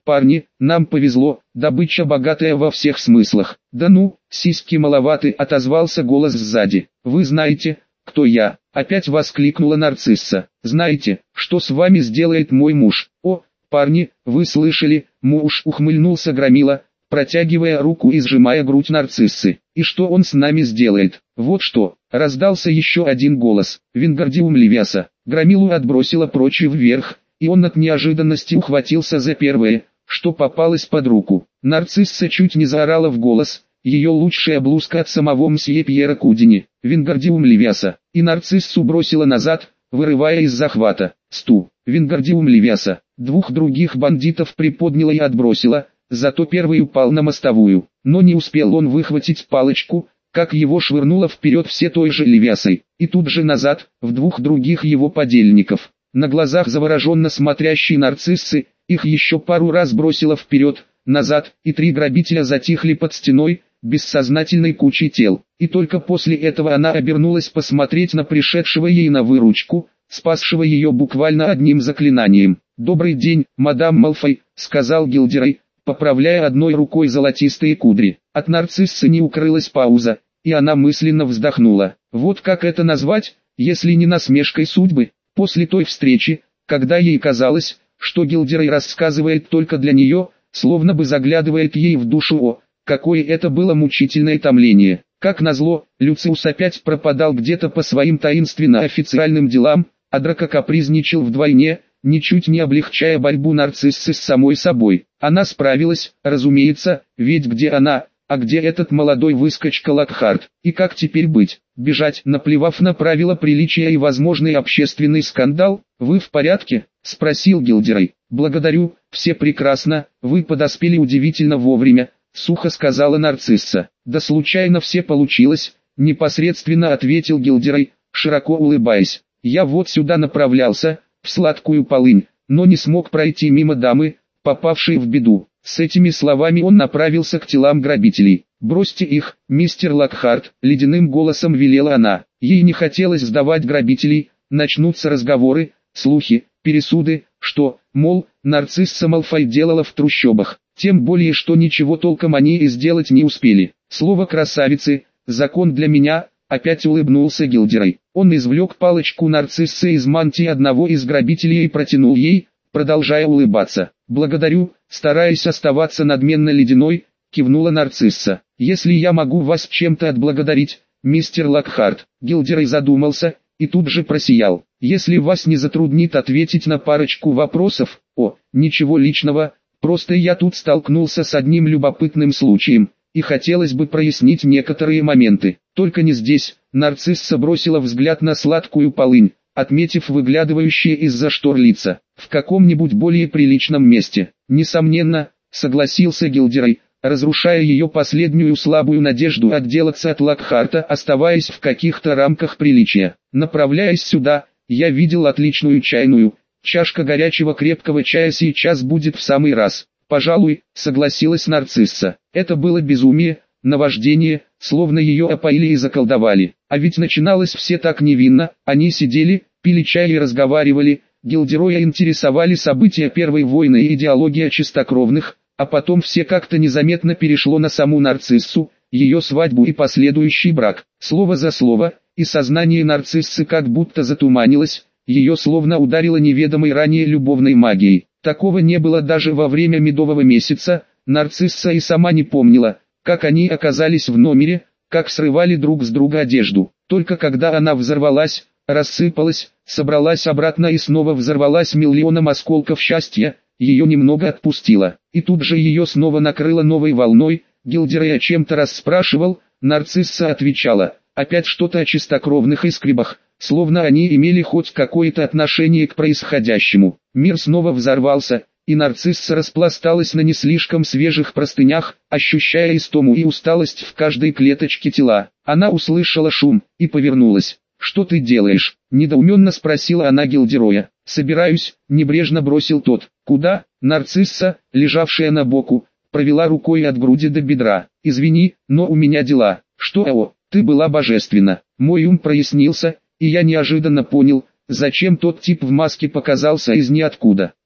парни, нам повезло, добыча богатая во всех смыслах. Да ну, сиськи маловаты, отозвался голос сзади. Вы знаете, кто я? Опять воскликнула нарцисса. Знаете, что с вами сделает мой муж? О, парни, вы слышали? Муж, ухмыльнулся Громила, протягивая руку и сжимая грудь нарциссы. И что он с нами сделает? Вот что, раздался еще один голос. Вингардиум Левиаса. Громилу отбросило прочь и вверх, и он от неожиданности ухватился за первое, что попалось под руку. Нарцисса чуть не заорала в голос. Ее лучшая блузка от самого мсье Пьера Кудини, Вингардиум Левиаса, и нарциссу бросила назад, вырывая из захвата. Сту, Вингардиум Левиаса, двух других бандитов приподняла и отбросила, зато первый упал на мостовую, но не успел он выхватить палочку, как его швырнуло вперед все той же Левиасой, и тут же назад, в двух других его подельников. На глазах завороженно смотрящей нарциссы, их еще пару раз бросило вперед, назад, и три грабителя затихли под стеной, бессознательной кучей тел, и только после этого она обернулась посмотреть на пришедшего ей на выручку, спасшего ее буквально одним заклинанием. «Добрый день, мадам Малфой», — сказал Гилдерой, поправляя одной рукой золотистые кудри. От нарциссы не укрылась пауза, и она мысленно вздохнула. Вот как это назвать, если не насмешкой судьбы? После той встречи, когда ей казалось, что Гилдерой рассказывает только для нее, словно бы заглядывает ей в душу. О, какое это было мучительное томление. Как назло, Люциус опять пропадал где-то по своим таинственно-официальным делам, а Драко капризничал вдвойне, ничуть не облегчая борьбу нарциссы с самой собой. Она справилась, разумеется, ведь где она, а где этот молодой выскочка Локхарт? И как теперь быть? Бежать, наплевав на правила приличия и возможный общественный скандал? Вы в порядке? Спросил Гилдерой. Благодарю, все прекрасно, вы подоспели удивительно вовремя. Сухо сказала нарцисса. Да случайно все получилось, непосредственно ответил Гилдерой, широко улыбаясь. Я вот сюда направлялся, в сладкую полынь, но не смог пройти мимо дамы, попавшей в беду. С этими словами он направился к телам грабителей. «Бросьте их, мистер Локхарт», — ледяным голосом велела она. Ей не хотелось сдавать грабителей, начнутся разговоры, слухи, пересуды, что, мол, нарцисса Малфой делала в трущобах. Тем более, что ничего толком они и сделать не успели. Слово красавицы, закон для меня, опять улыбнулся Гилдерой. Он извлек палочку нарциссы из мантии одного из грабителей и протянул ей, продолжая улыбаться. «Благодарю», стараясь оставаться надменно ледяной, кивнула нарцисса. «Если я могу вас чем-то отблагодарить, мистер Локхарт». Гилдерой задумался, и тут же просиял. «Если вас не затруднит ответить на парочку вопросов, о, ничего личного, просто я тут столкнулся с одним любопытным случаем, и хотелось бы прояснить некоторые моменты. Только не здесь». Нарцисса бросила взгляд на сладкую полынь, отметив выглядывающие из-за штор лица. «В каком-нибудь более приличном месте». «Несомненно», согласился Гилдерой, разрушая ее последнюю слабую надежду отделаться от Локхарта, оставаясь в каких-то рамках приличия. «Направляясь сюда, я видел отличную чайную. Чашка горячего крепкого чая сейчас будет в самый раз». «Пожалуй», согласилась нарцисса. Это было безумие, наваждение, словно ее опоили и заколдовали. А ведь начиналось все так невинно, они сидели, пили чай и разговаривали. Гилдероя интересовали события Первой войны и идеология чистокровных, а потом все как-то незаметно перешло на саму нарциссу, ее свадьбу и последующий брак. Слово за слово, и сознание нарциссы как будто затуманилось, ее словно ударило неведомой ранее любовной магией. Такого не было даже во время медового месяца, нарцисса и сама не помнила, как они оказались в номере, как срывали друг с друга одежду. Только когда она взорвалась, рассыпалась, собралась обратно и снова взорвалась миллионом осколков счастья, ее немного отпустило. И тут же ее снова накрыло новой волной. Гилдерой о чем-то расспрашивал, нарцисса отвечала, опять что-то о чистокровных искребах, словно они имели хоть какое-то отношение к происходящему. Мир снова взорвался, и нарцисса распласталась на не слишком свежих простынях, ощущая истому и усталость в каждой клеточке тела. Она услышала шум и повернулась. «Что ты делаешь?» – недоуменно спросила она Гилдероя. «Собираюсь», – небрежно бросил тот. «Куда?» Нарцисса, лежавшая на боку, провела рукой от груди до бедра. «Извини, но у меня дела». «Что? О, ты была божественна». Мой ум прояснился, и я неожиданно понял, зачем тот тип в маске показался из ниоткуда.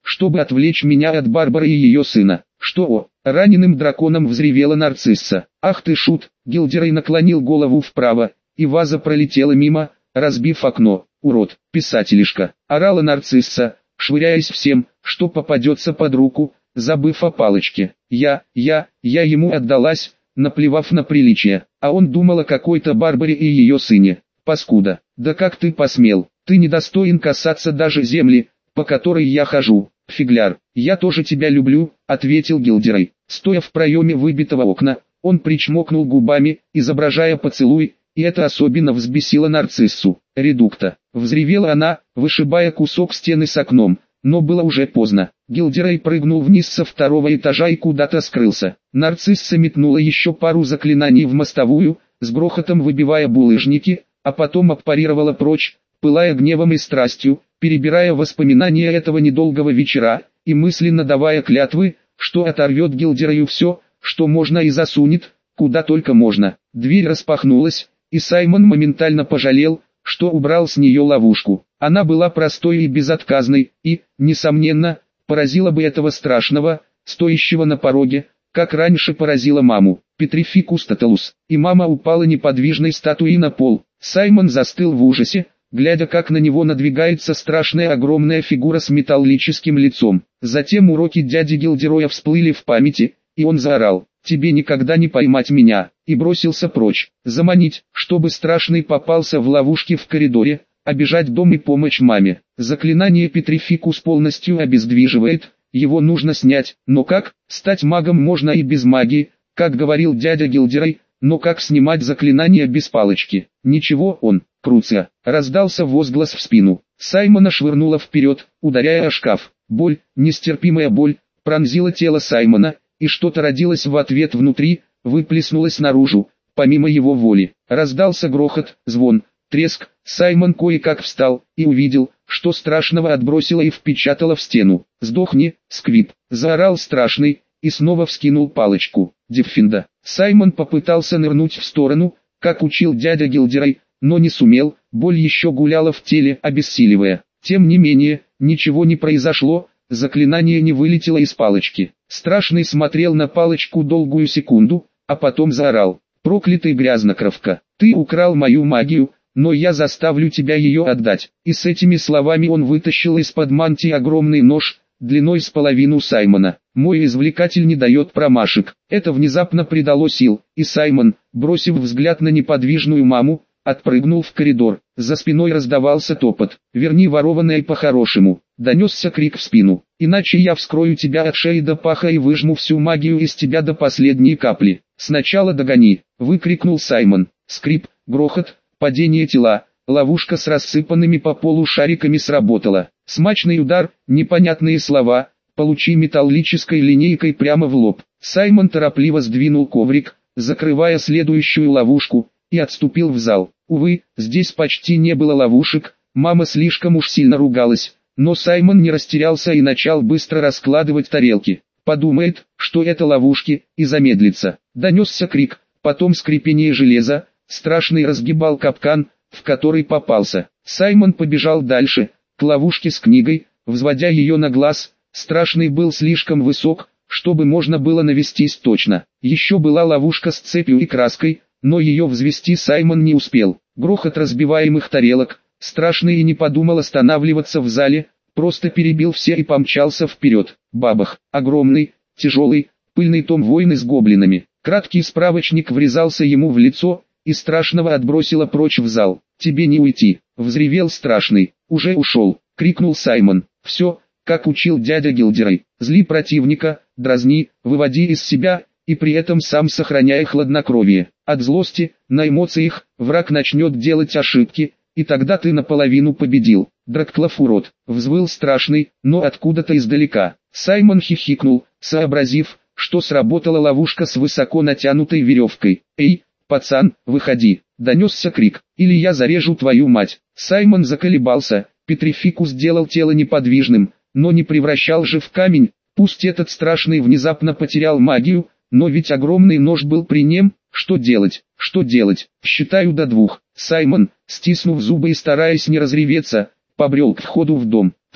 чтобы отвлечь меня от Барбары и ее сына. Что о, раненым драконом взревела нарцисса. Ах ты шут, Гилдерей наклонил голову вправо, и ваза пролетела мимо, разбив окно. Урод, писателишка, орала нарцисса, швыряясь всем, что попадется под руку, забыв о палочке. Я, я, я ему отдалась, наплевав на приличие, а он думал о какой-то Барбаре и ее сыне. Паскуда, да как ты посмел, ты недостоин касаться даже земли, по которой я хожу. Фигляр, я тоже тебя люблю, ответил Гилдерей. Стоя в проеме выбитого окна, он причмокнул губами, изображая поцелуй, и это особенно взбесило нарциссу. Редукта, взревела она, вышибая кусок стены с окном, но было уже поздно. Гилдерей прыгнул вниз со второго этажа и куда-то скрылся. Нарцисса метнула еще пару заклинаний в мостовую, с грохотом выбивая булыжники, а потом отпарировала прочь, пылая гневом и страстью, перебирая воспоминания этого недолгого вечера, и мысленно давая клятвы, что оторвет Гилдерею все, что можно и засунет, куда только можно. Дверь распахнулась, и Саймон моментально пожалел, что убрал с нее ловушку. Она была простой и безотказной, и, несомненно, поразила бы этого страшного, стоящего на пороге, как раньше поразила маму. Петрификус тоталус, и мама упала неподвижной статуей на пол. Саймон застыл в ужасе, глядя, как на него надвигается страшная огромная фигура с металлическим лицом. Затем уроки дяди Гилдероя всплыли в памяти, и он заорал: «Тебе никогда не поймать меня», и бросился прочь. Заманить, чтобы страшный попался в ловушке в коридоре, обежать дом и помочь маме. Заклинание Петрификус полностью обездвиживает, его нужно снять, но как? Стать магом можно и без магии, как говорил дядя Гилдерей, но как снимать заклинание без палочки? Ничего, он, Круция, раздался возглас в спину. Саймона швырнуло вперед, ударяя о шкаф. Боль, нестерпимая боль, пронзила тело Саймона, и что-то родилось в ответ внутри, выплеснулось наружу, помимо его воли. Раздался грохот, звон, треск. Саймон кое-как встал и увидел, что страшного отбросило и впечатало в стену. «Сдохни, сквип!» — заорал страшный, и снова вскинул палочку. Диффинда. Саймон попытался нырнуть в сторону, как учил дядя Гилдерей, но не сумел, боль еще гуляла в теле, обессиливая. Тем не менее, ничего не произошло, заклинание не вылетело из палочки. Страшный смотрел на палочку долгую секунду, а потом заорал: «Проклятый грязнокровка, ты украл мою магию, но я заставлю тебя ее отдать». И с этими словами он вытащил из-под мантии огромный нож, длиной с половину Саймона. «Мой извлекатель не дает промашек». Это внезапно придало сил, и Саймон, бросив взгляд на неподвижную маму, отпрыгнул в коридор. За спиной раздавался топот. «Верни ворованное по-хорошему», — донесся крик в спину. «Иначе я вскрою тебя от шеи до паха и выжму всю магию из тебя до последней капли». «Сначала догони», — выкрикнул Саймон. Скрип, грохот, падение тела, ловушка с рассыпанными по полу шариками сработала. Смачный удар, непонятные слова: «Получи металлической линейкой прямо в лоб». Саймон торопливо сдвинул коврик, закрывая следующую ловушку, и отступил в зал. Увы, здесь почти не было ловушек, мама слишком уж сильно ругалась, но Саймон не растерялся и начал быстро раскладывать тарелки. Подумает, что это ловушки, и замедлится. Донесся крик, потом скрипение железа, страшный разгибал капкан, в который попался. Саймон побежал дальше, к ловушке с книгой, взводя ее на глаз. Страшный был слишком высок, чтобы можно было навестись точно. Еще была ловушка с цепью и краской, но ее взвести Саймон не успел. Грохот разбиваемых тарелок, страшный и не подумал останавливаться в зале, просто перебил все и помчался вперед. Бабах, огромный, тяжелый, пыльный том «Войны с гоблинами». Краткий справочник врезался ему в лицо, и страшного отбросило прочь в зал. «Тебе не уйти», — взревел страшный. «Уже ушел», — крикнул Саймон. «Все, как учил дядя Гилдерей. Зли противника, дразни, выводи из себя, и при этом сам сохраняя хладнокровие. От злости, на эмоциях, враг начнет делать ошибки, и тогда ты наполовину победил». «Дракклав урод», — взвыл страшный, но откуда-то издалека. Саймон хихикнул, сообразив, что сработала ловушка с высоко натянутой веревкой. «Эй, пацан, выходи», — донесся крик, — «или я зарежу твою мать». Саймон заколебался, Петрификус сделал тело неподвижным, но не превращал же в камень. Пусть этот страшный внезапно потерял магию, но ведь огромный нож был при нем. Что делать, что делать? Считаю до двух. Саймон, стиснув зубы и стараясь не разреветься, побрел к входу в дом. Все,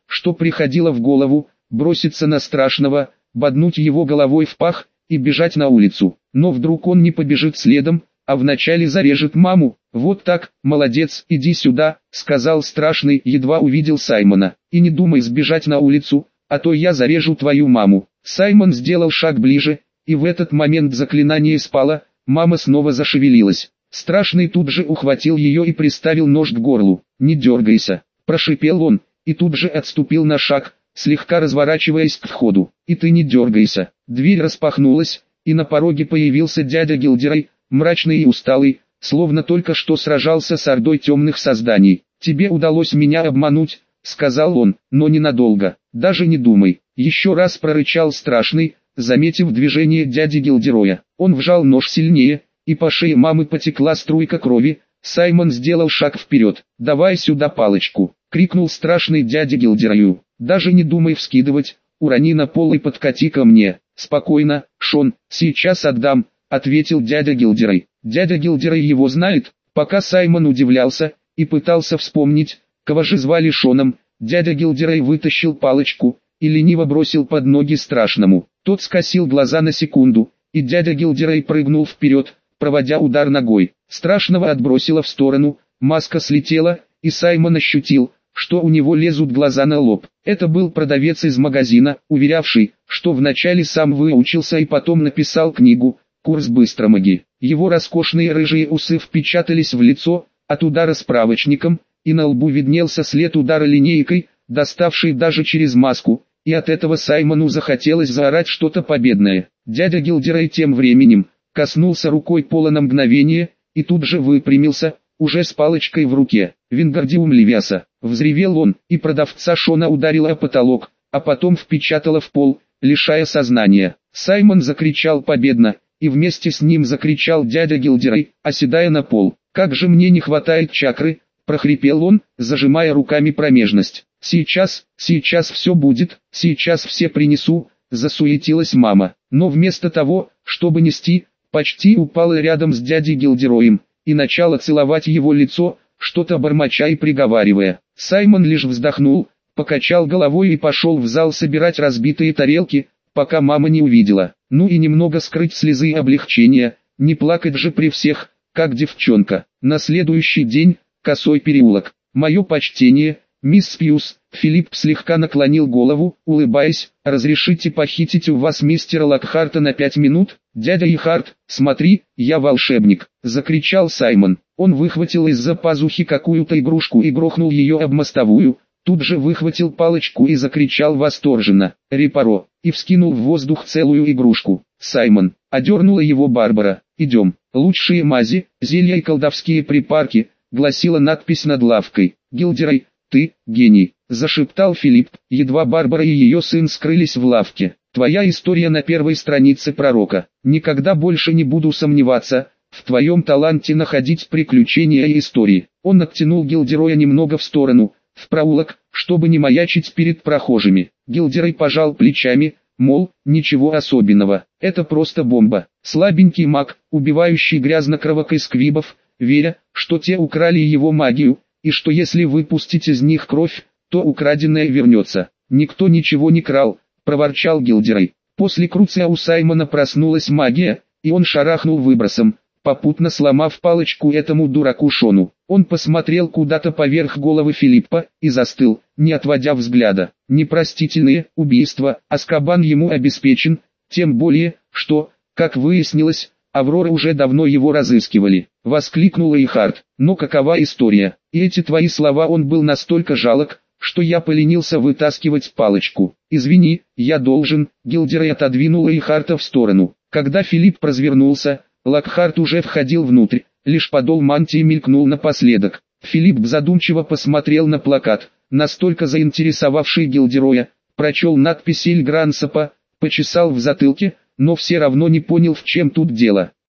что приходило в голову, броситься на страшного, боднуть его головой в пах и бежать на улицу. Но вдруг он не побежит следом, а вначале зарежет маму. «Вот так, молодец, иди сюда», — сказал страшный, едва увидел Саймона. «И не думай сбежать на улицу, а то я зарежу твою маму». Саймон сделал шаг ближе, и в этот момент заклинание спало, мама снова зашевелилась. Страшный тут же ухватил ее и приставил нож к горлу. «Не дергайся», — прошипел он, и тут же отступил на шаг, слегка разворачиваясь к входу. «И ты не дергайся». Дверь распахнулась, и на пороге появился дядя Гилдерой, мрачный и усталый, словно только что сражался с ордой темных созданий. «Тебе удалось меня обмануть», — сказал он, — «но ненадолго, даже не думай». Еще раз прорычал страшный, заметив движение дяди Гилдероя. Он вжал нож сильнее, и по шее мамы потекла струйка крови. Саймон сделал шаг вперед. «Давай сюда палочку», — крикнул страшный дяде Гилдерою. «Даже не думай вскидывать, урони на пол и подкати ко мне». «Спокойно, Шон, сейчас отдам», — ответил дядя Гилдерой. Дядя Гилдерой его знает. Пока Саймон удивлялся и пытался вспомнить, кого же звали Шоном, дядя Гилдерой вытащил палочку и лениво бросил под ноги страшному. Тот скосил глаза на секунду, и дядя Гилдерой прыгнул вперед, проводя удар ногой. Страшного отбросило в сторону, маска слетела, и Саймон ощутил, что у него лезут глаза на лоб. Это был продавец из магазина, уверявший, что вначале сам выучился и потом написал книгу «Курс быстромаги». Его роскошные рыжие усы впечатались в лицо от удара справочником, и на лбу виднелся след удара линейкой, доставший даже через маску, и от этого Саймону захотелось заорать что-то победное. Дядя Гилдерой тем временем коснулся рукой пола на мгновение, и тут же выпрямился, уже с палочкой в руке. «Вингардиум Левиаса!» — взревел он, и продавца Шона ударила о потолок, а потом впечатала в пол, лишая сознания. Саймон закричал победно, и вместе с ним закричал дядя Гилдерой, оседая на пол. «Как же мне не хватает чакры!» — прохрипел он, зажимая руками промежность. «Сейчас, сейчас все будет, сейчас все принесу», — засуетилась мама. Но вместо того, чтобы нести, почти упала рядом с дядей Гилдероем, и начала целовать его лицо, что-то бормоча и приговаривая. Саймон лишь вздохнул, покачал головой и пошел в зал собирать разбитые тарелки, пока мама не увидела. Ну и немного скрыть слезы облегчения, не плакать же при всех, как девчонка. На следующий день, Косой переулок. «Мое почтение, мисс Пьюз», — Филипп слегка наклонил голову, улыбаясь. «Разрешите похитить у вас мистера Локхарта на пять минут?» «Дядя Ихарт, смотри, я волшебник», — закричал Саймон. Он выхватил из-за пазухи какую-то игрушку и грохнул ее об мостовую, тут же выхватил палочку и закричал восторженно «Репаро!» и вскинул в воздух целую игрушку. «Саймон!» — одернула его Барбара. «Идем, лучшие мази, зелья и колдовские припарки», — гласила надпись над лавкой. «Гилдерой, ты, гений», — зашептал Филипп, едва Барбара и ее сын скрылись в лавке. «Твоя история на первой странице пророка. Никогда больше не буду сомневаться в твоем таланте находить приключения и истории». Он оттянул Гилдероя немного в сторону, в проулок, чтобы не маячить перед прохожими. Гилдерой пожал плечами, мол, ничего особенного, это просто бомба. Слабенький маг, убивающий грязнокровок и сквибов, веря, что те украли его магию, и что если выпустить из них кровь, то украденное вернется. «Никто ничего не крал», — проворчал Гилдерой. После Круция у Саймона проснулась магия, и он шарахнул выбросом, попутно сломав палочку этому дураку Шону. Он посмотрел куда-то поверх головы Филиппа и застыл, не отводя взгляда. Непростительные убийства Азкабан ему обеспечен, тем более, что, как выяснилось, Аврора уже давно его разыскивали. Воскликнула Ихарт. «Но какова история?» И эти твои слова он был настолько жалок, что я поленился вытаскивать палочку. «Извини, я должен», — Гилдерой отодвинула Ихарта в сторону. Когда Филипп развернулся, Локхарт уже входил внутрь, лишь подол мантии мелькнул напоследок. Филипп задумчиво посмотрел на плакат, настолько заинтересовавший Гилдероя, прочел надпись Эль Грансапа, почесал в затылке, но все равно не понял, в чем тут дело.